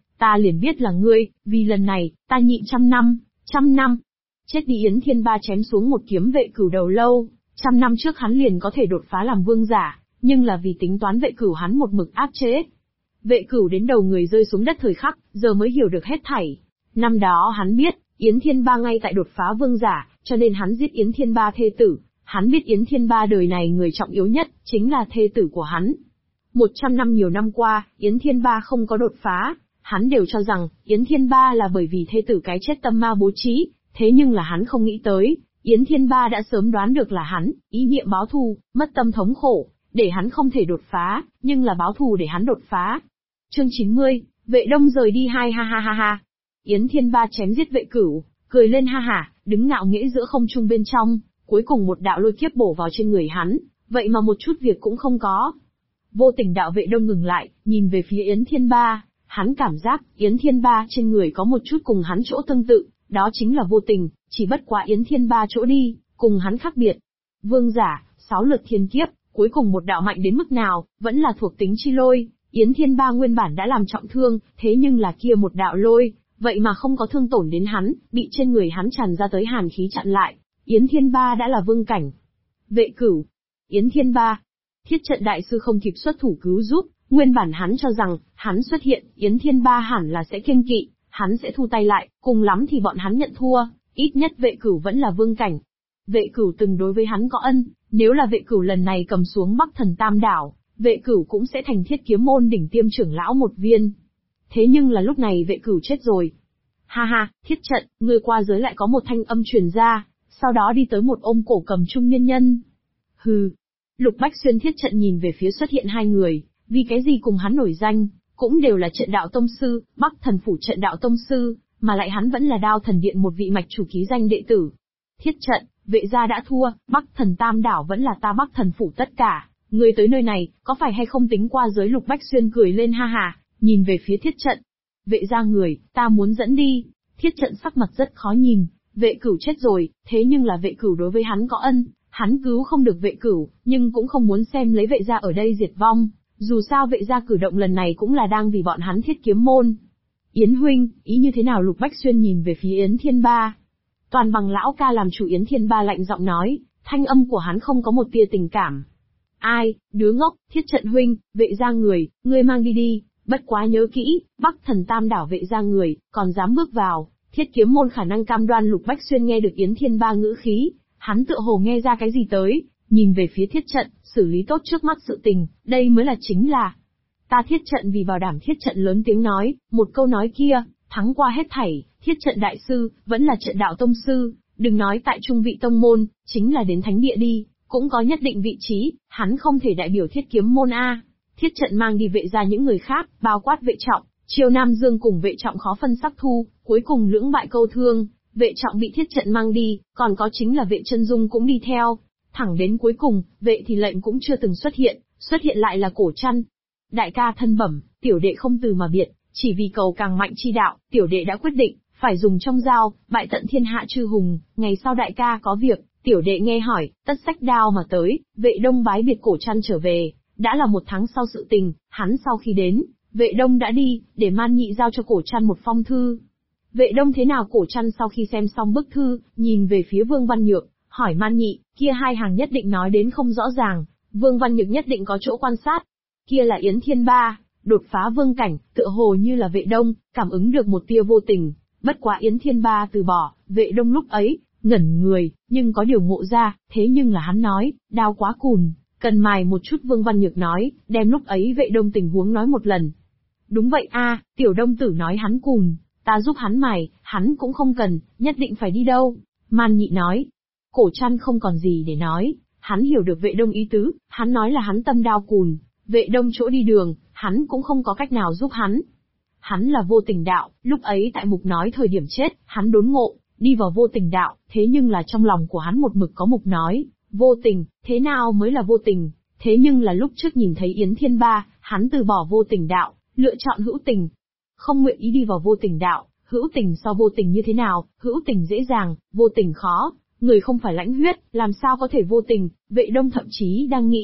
vì lần này, ta nhịn trăm năm. Chết đi. Yến Thiên Ba chém xuống một kiếm Vệ Cửu đầu lâu, 100 năm trước hắn liền có thể đột phá làm vương giả, nhưng là vì tính toán Vệ Cửu hắn một mực áp chế. Vệ Cửu đến đầu người rơi xuống đất thời khắc, giờ mới hiểu được hết thảy. Năm đó hắn biết, Yến Thiên Ba ngay tại đột phá vương giả, cho nên hắn giết Yến Thiên Ba thê tử. Hắn biết Yến Thiên Ba đời này người trọng yếu nhất, chính là thê tử của hắn. 100 năm nhiều năm qua, Yến Thiên Ba không có đột phá, hắn đều cho rằng, Yến Thiên Ba là bởi vì thê tử cái chết tâm ma bố trí, thế nhưng là hắn không nghĩ tới, Yến Thiên Ba đã sớm đoán được là hắn, ý niệm báo thù, mất tâm thống khổ, để hắn không thể đột phá, nhưng là báo thù để hắn đột phá. Chương 90, Vệ Đông rời đi hai ha ha ha ha. Yến Thiên Ba chém giết Vệ Cửu, cười lên ha hả, đứng ngạo nghễ giữa không trung bên trong, cuối cùng một đạo lôi kiếp bổ vào trên người hắn, vậy mà một chút việc cũng không có. Vô tình đạo Vệ Đông ngừng lại, nhìn về phía Yến Thiên Ba, hắn cảm giác, Yến Thiên Ba trên người có một chút cùng hắn chỗ tương tự, đó chính là vô tình, chỉ bất quá Yến Thiên Ba chỗ đi, cùng hắn khác biệt. Vương giả, 6 lượt thiên kiếp, cuối cùng một đạo mạnh đến mức nào, vẫn là thuộc tính chi lôi, Yến Thiên Ba nguyên bản đã làm trọng thương, thế nhưng là kia một đạo lôi, vậy mà không có thương tổn đến hắn, bị trên người hắn tràn ra tới hàn khí chặn lại, Yến Thiên Ba đã là vương cảnh. Vệ Cửu, Yến Thiên Ba, Thiết Trận đại sư không kịp xuất thủ cứu giúp, nguyên bản hắn cho rằng, hắn xuất hiện, Yến Thiên Ba hẳn là sẽ kiêng kỵ, hắn sẽ thu tay lại, cùng lắm thì bọn hắn nhận thua, ít nhất Vệ Cửu vẫn là vương cảnh. Vệ Cửu từng đối với hắn có ân, nếu là Vệ Cửu lần này cầm xuống Bắc Thần Tam Đảo, Vệ Cửu cũng sẽ thành Thiết Kiếm môn đỉnh tiêm trưởng lão một viên. Thế nhưng là lúc này Vệ Cửu chết rồi. Ha ha, Thiết Trận, ngươi qua giới lại có một thanh âm truyền ra, sau đó đi tới một ôm cổ cầm trung nhân nhân. Hừ. Lục Bách Xuyên Thiết Trận nhìn về phía xuất hiện hai người, vì cái gì cùng hắn nổi danh, cũng đều là trận đạo tông sư, Bắc Thần Phủ trận đạo tông sư, mà lại hắn vẫn là Đao Thần Điện một vị mạch chủ ký danh đệ tử. Thiết Trận, Vệ gia đã thua, Bắc Thần Tam Đảo vẫn là ta Bắc Thần Phủ tất cả, ngươi tới nơi này, có phải hay không tính qua giới? Lục Bách Xuyên cười lên ha ha, nhìn về phía Thiết Trận. Vệ gia người, ta muốn dẫn đi. Thiết Trận sắc mặt rất khó nhìn, Vệ Cửu chết rồi, thế nhưng là Vệ Cửu đối với hắn có ân, hắn cứu không được Vệ Cửu, nhưng cũng không muốn xem lấy Vệ gia ở đây diệt vong, dù sao Vệ gia cử động lần này cũng là đang vì bọn hắn Thiết Kiếm môn. Yến huynh, ý như thế nào? Lục Bách Xuyên nhìn về phía Yến Thiên Ba. Toàn bằng lão ca làm chủ. Yến Thiên Ba lạnh giọng nói, thanh âm của hắn không có một tia tình cảm. Ai, đứa ngốc, Thiết Trận huynh, Vệ gia người, ngươi mang đi đi, bất quá nhớ kỹ, Bắc Thần Tam Đảo Vệ gia người, còn dám bước vào, Thiết Kiếm môn khả năng cam đoan. Lục Bách Xuyên nghe được Yến Thiên Ba ngữ khí, hắn tựa hồ nghe ra cái gì tới, nhìn về phía Thiết Trận, xử lý tốt trước mắt sự tình, đây mới là chính là. Ta Thiết Trận vì bảo đảm. Thiết Trận lớn tiếng nói, một câu nói kia, thắng qua hết thảy, Thiết Trận đại sư, vẫn là trận đạo tông sư, đừng nói tại trung vị tông môn, chính là đến thánh địa đi, cũng có nhất định vị trí, hắn không thể đại biểu Thiết Kiếm môn a. Thiết Trận mang đi Vệ gia những người khác, bao quát Vệ Trọng, Triều Nam Dương cùng Vệ Trọng khó phân sắc thu, cuối cùng lưỡng bại câu thương, Vệ Trọng bị Thiết Trận mang đi, còn có chính là Vệ Chân Dung cũng đi theo, thẳng đến cuối cùng, Vệ thì lệnh cũng chưa từng xuất hiện lại là Cổ Trăn. Đại ca thân bẩm, tiểu đệ không từ mà biệt, chỉ vì cầu càng mạnh chi đạo, tiểu đệ đã quyết định, phải dùng trong dao, bại tận thiên hạ chư hùng, ngày sau đại ca có việc, tiểu đệ nghe hỏi, tất xách đao mà tới. Vệ Đông bái biệt Cổ Trăn trở về, đã là 1 tháng sau sự tình, hắn sau khi đến, Vệ Đông đã đi, để Man Nhị giao cho Cổ Trăn một phong thư. Vệ Đông thế nào? Cổ Trăn sau khi xem xong bức thư, nhìn về phía Vương Văn Nhược, hỏi Man Nhị, kia hai hàng nhất định nói đến không rõ ràng, Vương Văn Nhược nhất định có chỗ quan sát. Kia là Yến Thiên Ba, đột phá vương cảnh, tựa hồ như là Vệ Đông, cảm ứng được một tia vô tình, bất quá Yến Thiên Ba từ bỏ. Vệ Đông lúc ấy, ngẩn người, nhưng có điều ngộ ra, thế nhưng là hắn nói, đao quá cùn, cần mài một chút. Vương Văn Nhược nói, đem lúc ấy Vệ Đông tình huống nói một lần. Đúng vậy a, tiểu Đông tử nói hắn cùn, ta giúp hắn mài, hắn cũng không cần, nhất định phải đi đâu. Man Nhị nói. Cổ Trăn không còn gì để nói, hắn hiểu được Vệ Đông ý tứ, hắn nói là hắn tâm đao cùn, Vệ Đông chỗ đi đường, hắn cũng không có cách nào giúp hắn. Hắn là vô tình đạo, lúc ấy tại Mục nói thời điểm chết, hắn đốn ngộ, đi vào vô tình đạo, thế nhưng là trong lòng của hắn một mực có Mục nói, vô tình, thế nào mới là vô tình, thế nhưng là lúc trước nhìn thấy Yến Thiên Ba, hắn từ bỏ vô tình đạo, lựa chọn hữu tình. Không nguyện ý đi vào vô tình đạo, hữu tình so vô tình như thế nào, hữu tình dễ dàng, vô tình khó, người không phải lãnh huyết, làm sao có thể vô tình. Vệ Đông thậm chí đang nghĩ,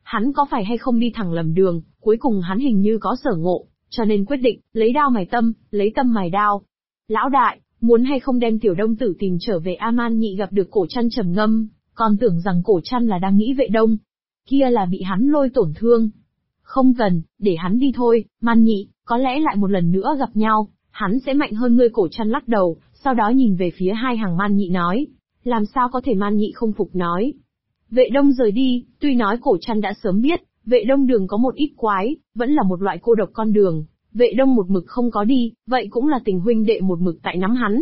Hắn có phải hay không đi thẳng lầm đường, cuối cùng hắn hình như có sở ngộ, cho nên quyết định, lấy đao mài tâm, lấy tâm mài đao. Lão đại, muốn hay không đem tiểu đông tử tìm trở về A Man Nhị gặp được Cổ Trăn trầm ngâm, còn tưởng rằng Cổ Trăn là đang nghĩ Vệ Đông. Kia là bị hắn lôi tổn thương. Không cần, để hắn đi thôi, Man Nhị, có lẽ lại một lần nữa gặp nhau, hắn sẽ mạnh hơn ngươi. Cổ Trăn lắc đầu, sau đó nhìn về phía hai hàng Man Nhị nói. Làm sao có thể? Man Nhị không phục nói. Vệ Đông rời đi, tuy nói Cổ Trăn đã sớm biết, Vệ Đông đường có một ít quái, vẫn là một loại cô độc con đường. Vệ Đông một mực không có đi, vậy cũng là tình huynh đệ một mực tại nắm hắn.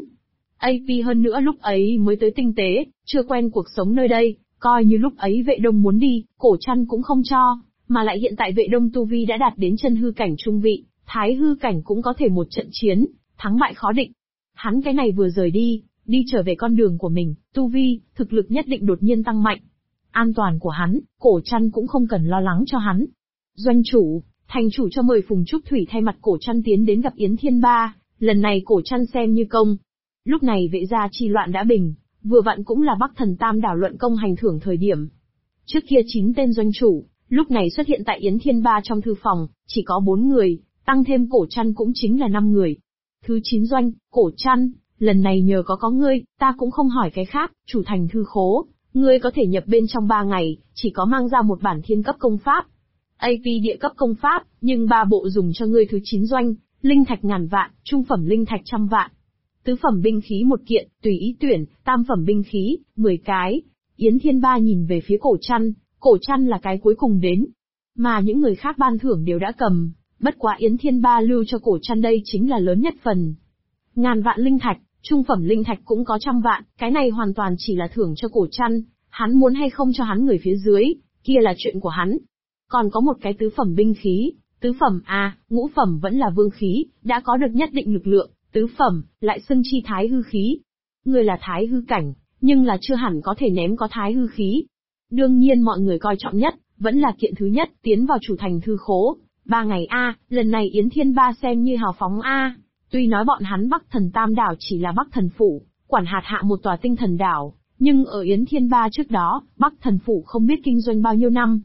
AP hơn nữa lúc ấy mới tới tinh tế, chưa quen cuộc sống nơi đây, coi như lúc ấy Vệ Đông muốn đi, Cổ Trăn cũng không cho, mà lại hiện tại Vệ Đông tu vi đã đạt đến chân hư cảnh trung vị, thái hư cảnh cũng có thể một trận chiến, thắng bại khó định. Hắn cái này vừa rời đi, đi trở về con đường của mình, tu vi, thực lực nhất định đột nhiên tăng mạnh. An toàn của hắn, Cổ Trăn cũng không cần lo lắng cho hắn. Doanh chủ, thành chủ cho mời Phùng Trúc Thủy thay mặt Cổ Trăn tiến đến gặp Yến Thiên Ba, lần này Cổ Trăn xem như công. Lúc này Vệ gia chi loạn đã bình, vừa vặn cũng là Bắc Thần Tam đảo luận công hành thưởng thời điểm. Trước kia 9 tên doanh chủ, lúc này xuất hiện tại Yến Thiên Ba trong thư phòng, chỉ có 4 người, tăng thêm Cổ Trăn cũng chính là 5 người. Thứ 9 doanh, Cổ Trăn, lần này nhờ có ngươi, ta cũng không hỏi cái khác, chủ thành thư khố, ngươi có thể nhập bên trong 3 ngày, chỉ có mang ra một bản thiên cấp công pháp. AP địa cấp công pháp, nhưng 3 bộ dùng cho ngươi. Thứ 9 doanh, linh thạch ngàn vạn, trung phẩm linh thạch trăm vạn. Tứ phẩm binh khí một kiện, tùy ý tuyển, tam phẩm binh khí, 10 cái. Yến Thiên Ba nhìn về phía Cổ Trăn là cái cuối cùng đến. Mà những người khác ban thưởng đều đã cầm, bất quá Yến Thiên Ba lưu cho Cổ Trăn đây chính là lớn nhất phần. Ngàn vạn linh thạch, trung phẩm linh thạch cũng có trăm vạn, cái này hoàn toàn chỉ là thưởng cho Cổ Trăn, hắn muốn hay không cho hắn người phía dưới, kia là chuyện của hắn. Còn có một cái tứ phẩm binh khí, tứ phẩm ngũ phẩm vẫn là vương khí, đã có được nhất định lực lượng, tứ phẩm, lại xưng chi thái hư khí. Người là thái hư cảnh, nhưng là chưa hẳn có thể ném có thái hư khí. Đương nhiên mọi người coi trọng nhất, vẫn là kiện thứ nhất, tiến vào chủ thành thư khố. 3 ngày lần này Yến Thiên Ba xem như hào phóng Tuy nói bọn hắn Bắc Thần Tam đảo chỉ là Bắc Thần Phủ, quản hạt hạ một tòa tinh thần đảo, nhưng ở Yến Thiên Ba trước đó, Bắc Thần Phủ không biết kinh doanh bao nhiêu năm.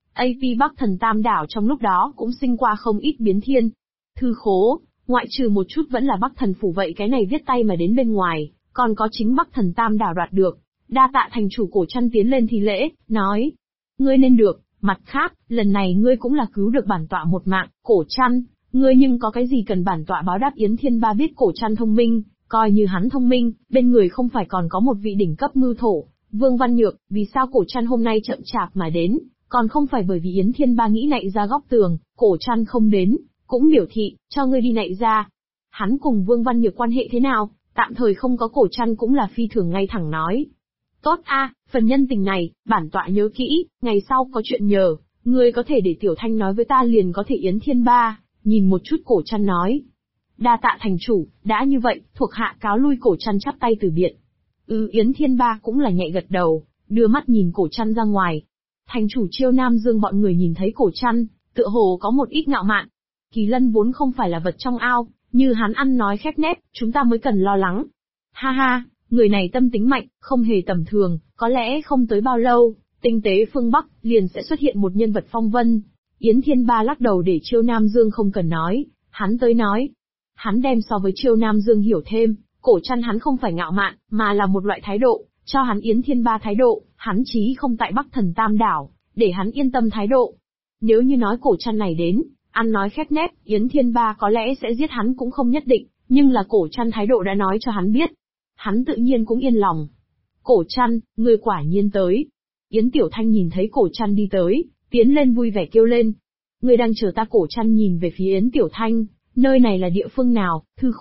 AP Bắc Thần Tam đảo trong lúc đó cũng sinh qua không ít biến thiên. Thư khố, ngoại trừ một chút vẫn là Bắc Thần Phủ, vậy cái này viết tay mà đến bên ngoài, còn có chính Bắc Thần Tam đảo đoạt được. Đa tạ thành chủ. Cổ Trăn tiến lên thi lễ, nói. Ngươi nên được, mặt khác, lần này ngươi cũng là cứu được bản tọa một mạng. Cổ Trăn, ngươi nhưng có cái gì cần bản tọa báo đáp? Yến Thiên Ba biết Cổ Trăn thông minh, coi như hắn thông minh, bên người không phải còn có một vị đỉnh cấp mưu thổ, Vương Văn Nhược, vì sao Cổ Trăn hôm nay chậm chạp mà đến, còn không phải bởi vì Yến Thiên Ba nghĩ nạy ra góc tường, Cổ Trăn không đến, cũng biểu thị, cho ngươi đi nạy ra. Hắn cùng Vương Văn Nhược quan hệ thế nào, tạm thời không có Cổ Trăn cũng là phi thường ngay thẳng nói. Tốt phần nhân tình này, bản tọa nhớ kỹ, ngày sau có chuyện nhờ, ngươi có thể để Tiểu Thanh nói với ta liền có thể. Yến Thiên Ba, nhìn một chút Cổ Trăn nói. Đa tạ thành chủ, đã như vậy, thuộc hạ cáo lui. Cổ Trăn chắp tay từ biệt. Yến Thiên Ba cũng là nhẹ gật đầu, đưa mắt nhìn Cổ Trăn ra ngoài. Thành chủ Chiêu Nam Dương bọn người nhìn thấy Cổ Trăn, tựa hồ có một ít ngạo mạn. Kỳ lân vốn không phải là vật trong ao, như hắn ăn nói khép nép, chúng ta mới cần lo lắng. Ha ha, người này tâm tính mạnh, không hề tầm thường, có lẽ không tới bao lâu, tinh tế phương Bắc, liền sẽ xuất hiện một nhân vật phong vân. Yến Thiên Ba lắc đầu để Chiêu Nam Dương không cần nói, hắn tới nói. Hắn đem so với Chiêu Nam Dương hiểu thêm, Cổ Trăn hắn không phải ngạo mạn, mà là một loại thái độ, cho hắn Yến Thiên Ba thái độ, hắn chí không tại Bắc Thần Tam đảo, để hắn yên tâm thái độ. Nếu như nói Cổ Trăn này đến, ăn nói khép nép, Yến Thiên Ba có lẽ sẽ giết hắn cũng không nhất định, nhưng là Cổ Trăn thái độ đã nói cho hắn biết. Hắn tự nhiên cũng yên lòng. Cổ Trăn, ngươi quả nhiên tới. Yến Tiểu Thanh nhìn thấy Cổ Trăn đi tới, tiến lên vui vẻ kêu lên. Ngươi đang chờ ta? Cổ Trăn nhìn về phía Yến Tiểu Thanh, nơi này là địa phương nào? Thư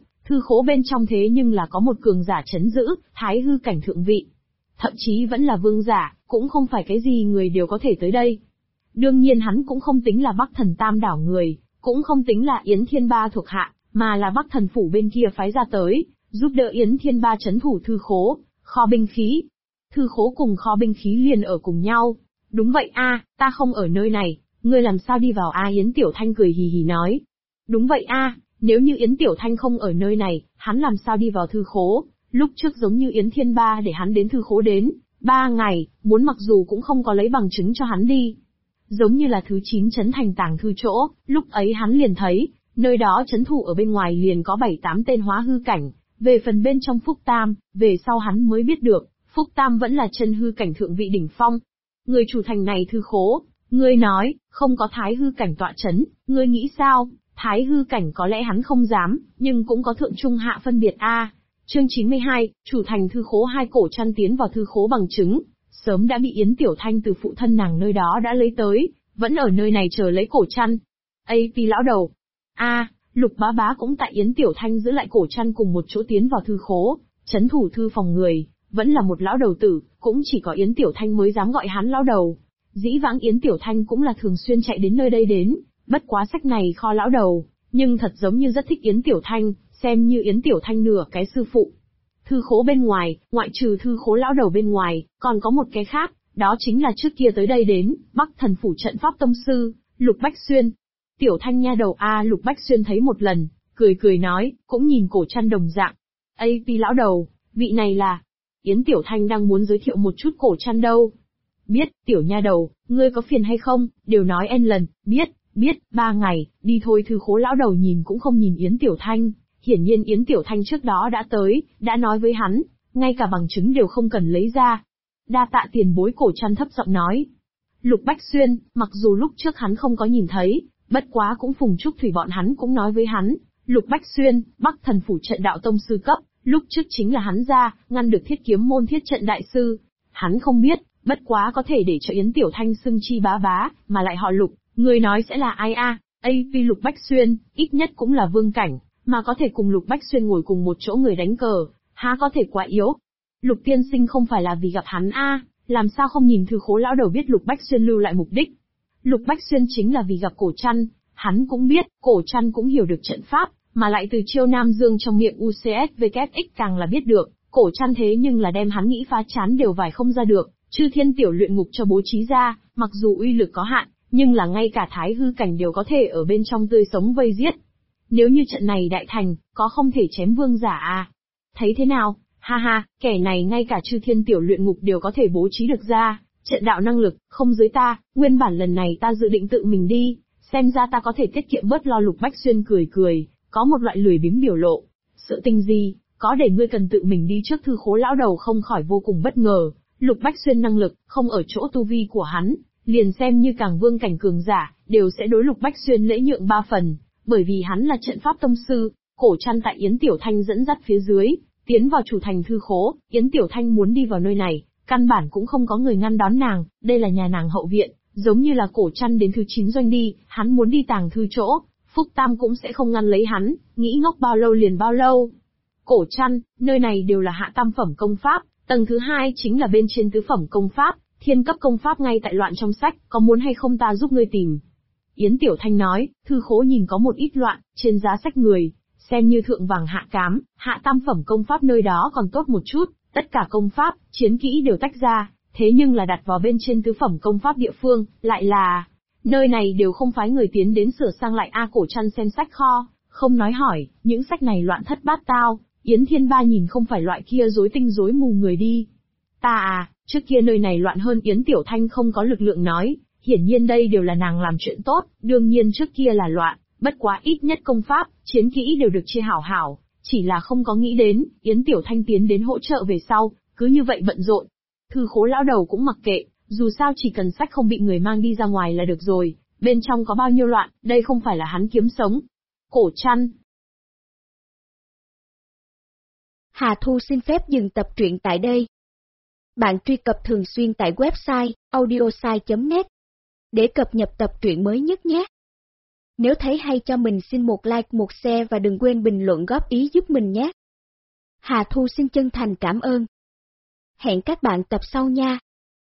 khố bên trong thế nhưng là có một cường giả chấn giữ, thái hư cảnh thượng vị. Thậm chí vẫn là vương giả, cũng không phải cái gì người đều có thể tới đây. Đương nhiên hắn cũng không tính là Bắc Thần Tam đảo người, cũng không tính là Yến Thiên Ba thuộc hạ, mà là Bắc Thần Phủ bên kia phái ra tới, giúp đỡ Yến Thiên Ba trấn thủ thư khố, kho binh khí. Thư khố cùng kho binh khí liền ở cùng nhau. Đúng vậy ta không ở nơi này, ngươi làm sao đi vào? Yến Tiểu Thanh cười hì hì nói. Đúng vậy nếu như Yến Tiểu Thanh không ở nơi này, hắn làm sao đi vào thư khố? Lúc trước giống như Yến Thiên Ba để hắn đến thư khố đến 3 ngày, muốn mặc dù cũng không có lấy bằng chứng cho hắn đi. giống như là thứ 9 trấn thành tàng thư chỗ, lúc ấy hắn liền thấy, nơi đó trấn thủ ở bên ngoài liền có 7-8 tên hóa hư cảnh, về phần bên trong Phúc Tam, về sau hắn mới biết được, Phúc Tam vẫn là chân hư cảnh thượng vị đỉnh phong. Người chủ thành này thư khố, ngươi nói, không có thái hư cảnh tọa chấn, ngươi nghĩ sao? Thái hư cảnh có lẽ hắn không dám, nhưng cũng có thượng trung hạ phân biệt a. Chương 92, chủ thành thư khố hai cổ chăn tiến vào thư khố bằng chứng, sớm đã bị Yến Tiểu Thanh từ phụ thân nàng nơi đó đã lấy tới, vẫn ở nơi này chờ lấy cổ chăn. Vì lão đầu. Lục bá bá cũng tại Yến Tiểu Thanh giữ lại cổ chăn cùng một chỗ tiến vào thư khố, trấn thủ thư phòng người, vẫn là một lão đầu tử, cũng chỉ có Yến Tiểu Thanh mới dám gọi hắn lão đầu. Dĩ vãng Yến Tiểu Thanh cũng là thường xuyên chạy đến nơi đây đến, bất quá sách này kho lão đầu, nhưng thật giống như rất thích Yến Tiểu Thanh, xem như Yến Tiểu Thanh nửa cái sư phụ. Thư khố bên ngoài, ngoại trừ thư khố lão đầu bên ngoài, còn có một cái khác, đó chính là trước kia tới đây đến, Bắc Thần Phủ trận pháp tông sư, Lục Bách Xuyên. Tiểu Thanh nha đầu Lục Bách Xuyên thấy một lần, cười nói, cũng nhìn cổ chăn đồng dạng. Vì lão đầu, vị này là... Yến Tiểu Thanh đang muốn giới thiệu một chút cổ chăn đâu. Biết, tiểu nha đầu, ngươi có phiền hay không, đều nói n lần, biết, 3 ngày, đi thôi. Thư khố lão đầu nhìn cũng không nhìn Yến Tiểu Thanh, hiển nhiên Yến Tiểu Thanh trước đó đã tới, đã nói với hắn, ngay cả bằng chứng đều không cần lấy ra. Đa tạ tiền bối. Cổ chăn thấp giọng nói. Lục Bách Xuyên, mặc dù lúc trước hắn không có nhìn thấy, bất quá cũng Phùng Trúc Thủy bọn hắn cũng nói với hắn, Lục Bách Xuyên, Bắc Thần Phủ trận đạo tông sư cấp, lúc trước chính là hắn ra, ngăn được Thiết Kiếm môn thiết trận đại sư. Hắn không biết, bất quá có thể để cho Yến Tiểu Thanh xưng chi bá bá, mà lại họ Lục, người nói sẽ là ai vì Lục Bách Xuyên, ít nhất cũng là vương cảnh, mà có thể cùng Lục Bách Xuyên ngồi cùng một chỗ người đánh cờ, há có thể quá yếu. Lục tiên sinh không phải là vì gặp hắn làm sao không nhìn thư khố lão đầu biết Lục Bách Xuyên lưu lại mục đích. Lục Bách Xuyên chính là vì gặp cổ chăn, hắn cũng biết, cổ chăn cũng hiểu được trận pháp, mà lại từ Chiêu Nam Dương trong miệng UCSVKX càng là biết được, cổ chăn thế nhưng là đem hắn nghĩ phá chán đều vải không ra được, chư thiên tiểu luyện ngục cho bố trí ra, mặc dù uy lực có hạn, nhưng là ngay cả thái hư cảnh đều có thể ở bên trong tươi sống vây giết. Nếu như trận này đại thành, có không thể chém vương giả Thấy thế nào? Ha, kẻ này ngay cả chư thiên tiểu luyện ngục đều có thể bố trí được ra, trận đạo năng lực, không dưới ta, nguyên bản lần này ta dự định tự mình đi, xem ra ta có thể tiết kiệm bớt lo. Lục Bách Xuyên cười, có một loại lười biếng biểu lộ. Sự tình gì, có để ngươi cần tự mình đi trước. Thư khố lão đầu không khỏi vô cùng bất ngờ, Lục Bách Xuyên năng lực, không ở chỗ tu vi của hắn, liền xem như càng vương cảnh cường giả, đều sẽ đối Lục Bách Xuyên lễ nhượng 3 phần, bởi vì hắn là trận pháp tông sư. Cổ chăn tại Yến Tiểu Thanh dẫn dắt phía dưới, tiến vào chủ thành thư khố. Yến Tiểu Thanh muốn đi vào nơi này, căn bản cũng không có người ngăn đón nàng, đây là nhà nàng hậu viện, giống như là cổ chăn đến thứ 9 doanh đi, hắn muốn đi tàng thư chỗ, Phúc Tam cũng sẽ không ngăn lấy hắn, nghĩ ngốc bao lâu liền bao lâu. Cổ chăn, nơi này đều là hạ tam phẩm công pháp, tầng thứ 2 chính là bên trên tứ phẩm công pháp, thiên cấp công pháp ngay tại loạn trong sách, có muốn hay không ta giúp ngươi tìm. Yến Tiểu Thanh nói, thư khố nhìn có một ít loạn, trên giá sách người, xem như thượng vàng hạ cám, hạ tam phẩm công pháp nơi đó còn tốt một chút, tất cả công pháp, chiến kỹ đều tách ra, thế nhưng là đặt vào bên trên tứ phẩm công pháp địa phương, lại là, nơi này đều không phái người tiến đến sửa sang lại. Cổ chăn xem sách kho, không nói hỏi, những sách này loạn thất bát tao, Yến Thiên Ba nhìn không phải loại kia rối tinh rối mù người đi. Ta trước kia nơi này loạn hơn. Yến Tiểu Thanh không có lực lượng nói, hiển nhiên đây đều là nàng làm chuyện tốt, đương nhiên trước kia là loạn, bất quá ít nhất công pháp, chiến kỹ đều được chia hảo, chỉ là không có nghĩ đến, Yến Tiểu Thanh tiến đến hỗ trợ về sau, cứ như vậy bận rộn. Thư khố lão đầu cũng mặc kệ, dù sao chỉ cần sách không bị người mang đi ra ngoài là được rồi, bên trong có bao nhiêu loạn, đây không phải là hắn kiếm sống. Cổ chăn. Hà Thu xin phép dừng tập truyện tại đây. Bạn truy cập thường xuyên tại website audiosai.net để cập nhật tập truyện mới nhất nhé. Nếu thấy hay cho mình xin một like, một share và đừng quên bình luận góp ý giúp mình nhé. Hà Thu xin chân thành cảm ơn. Hẹn các bạn tập sau nha.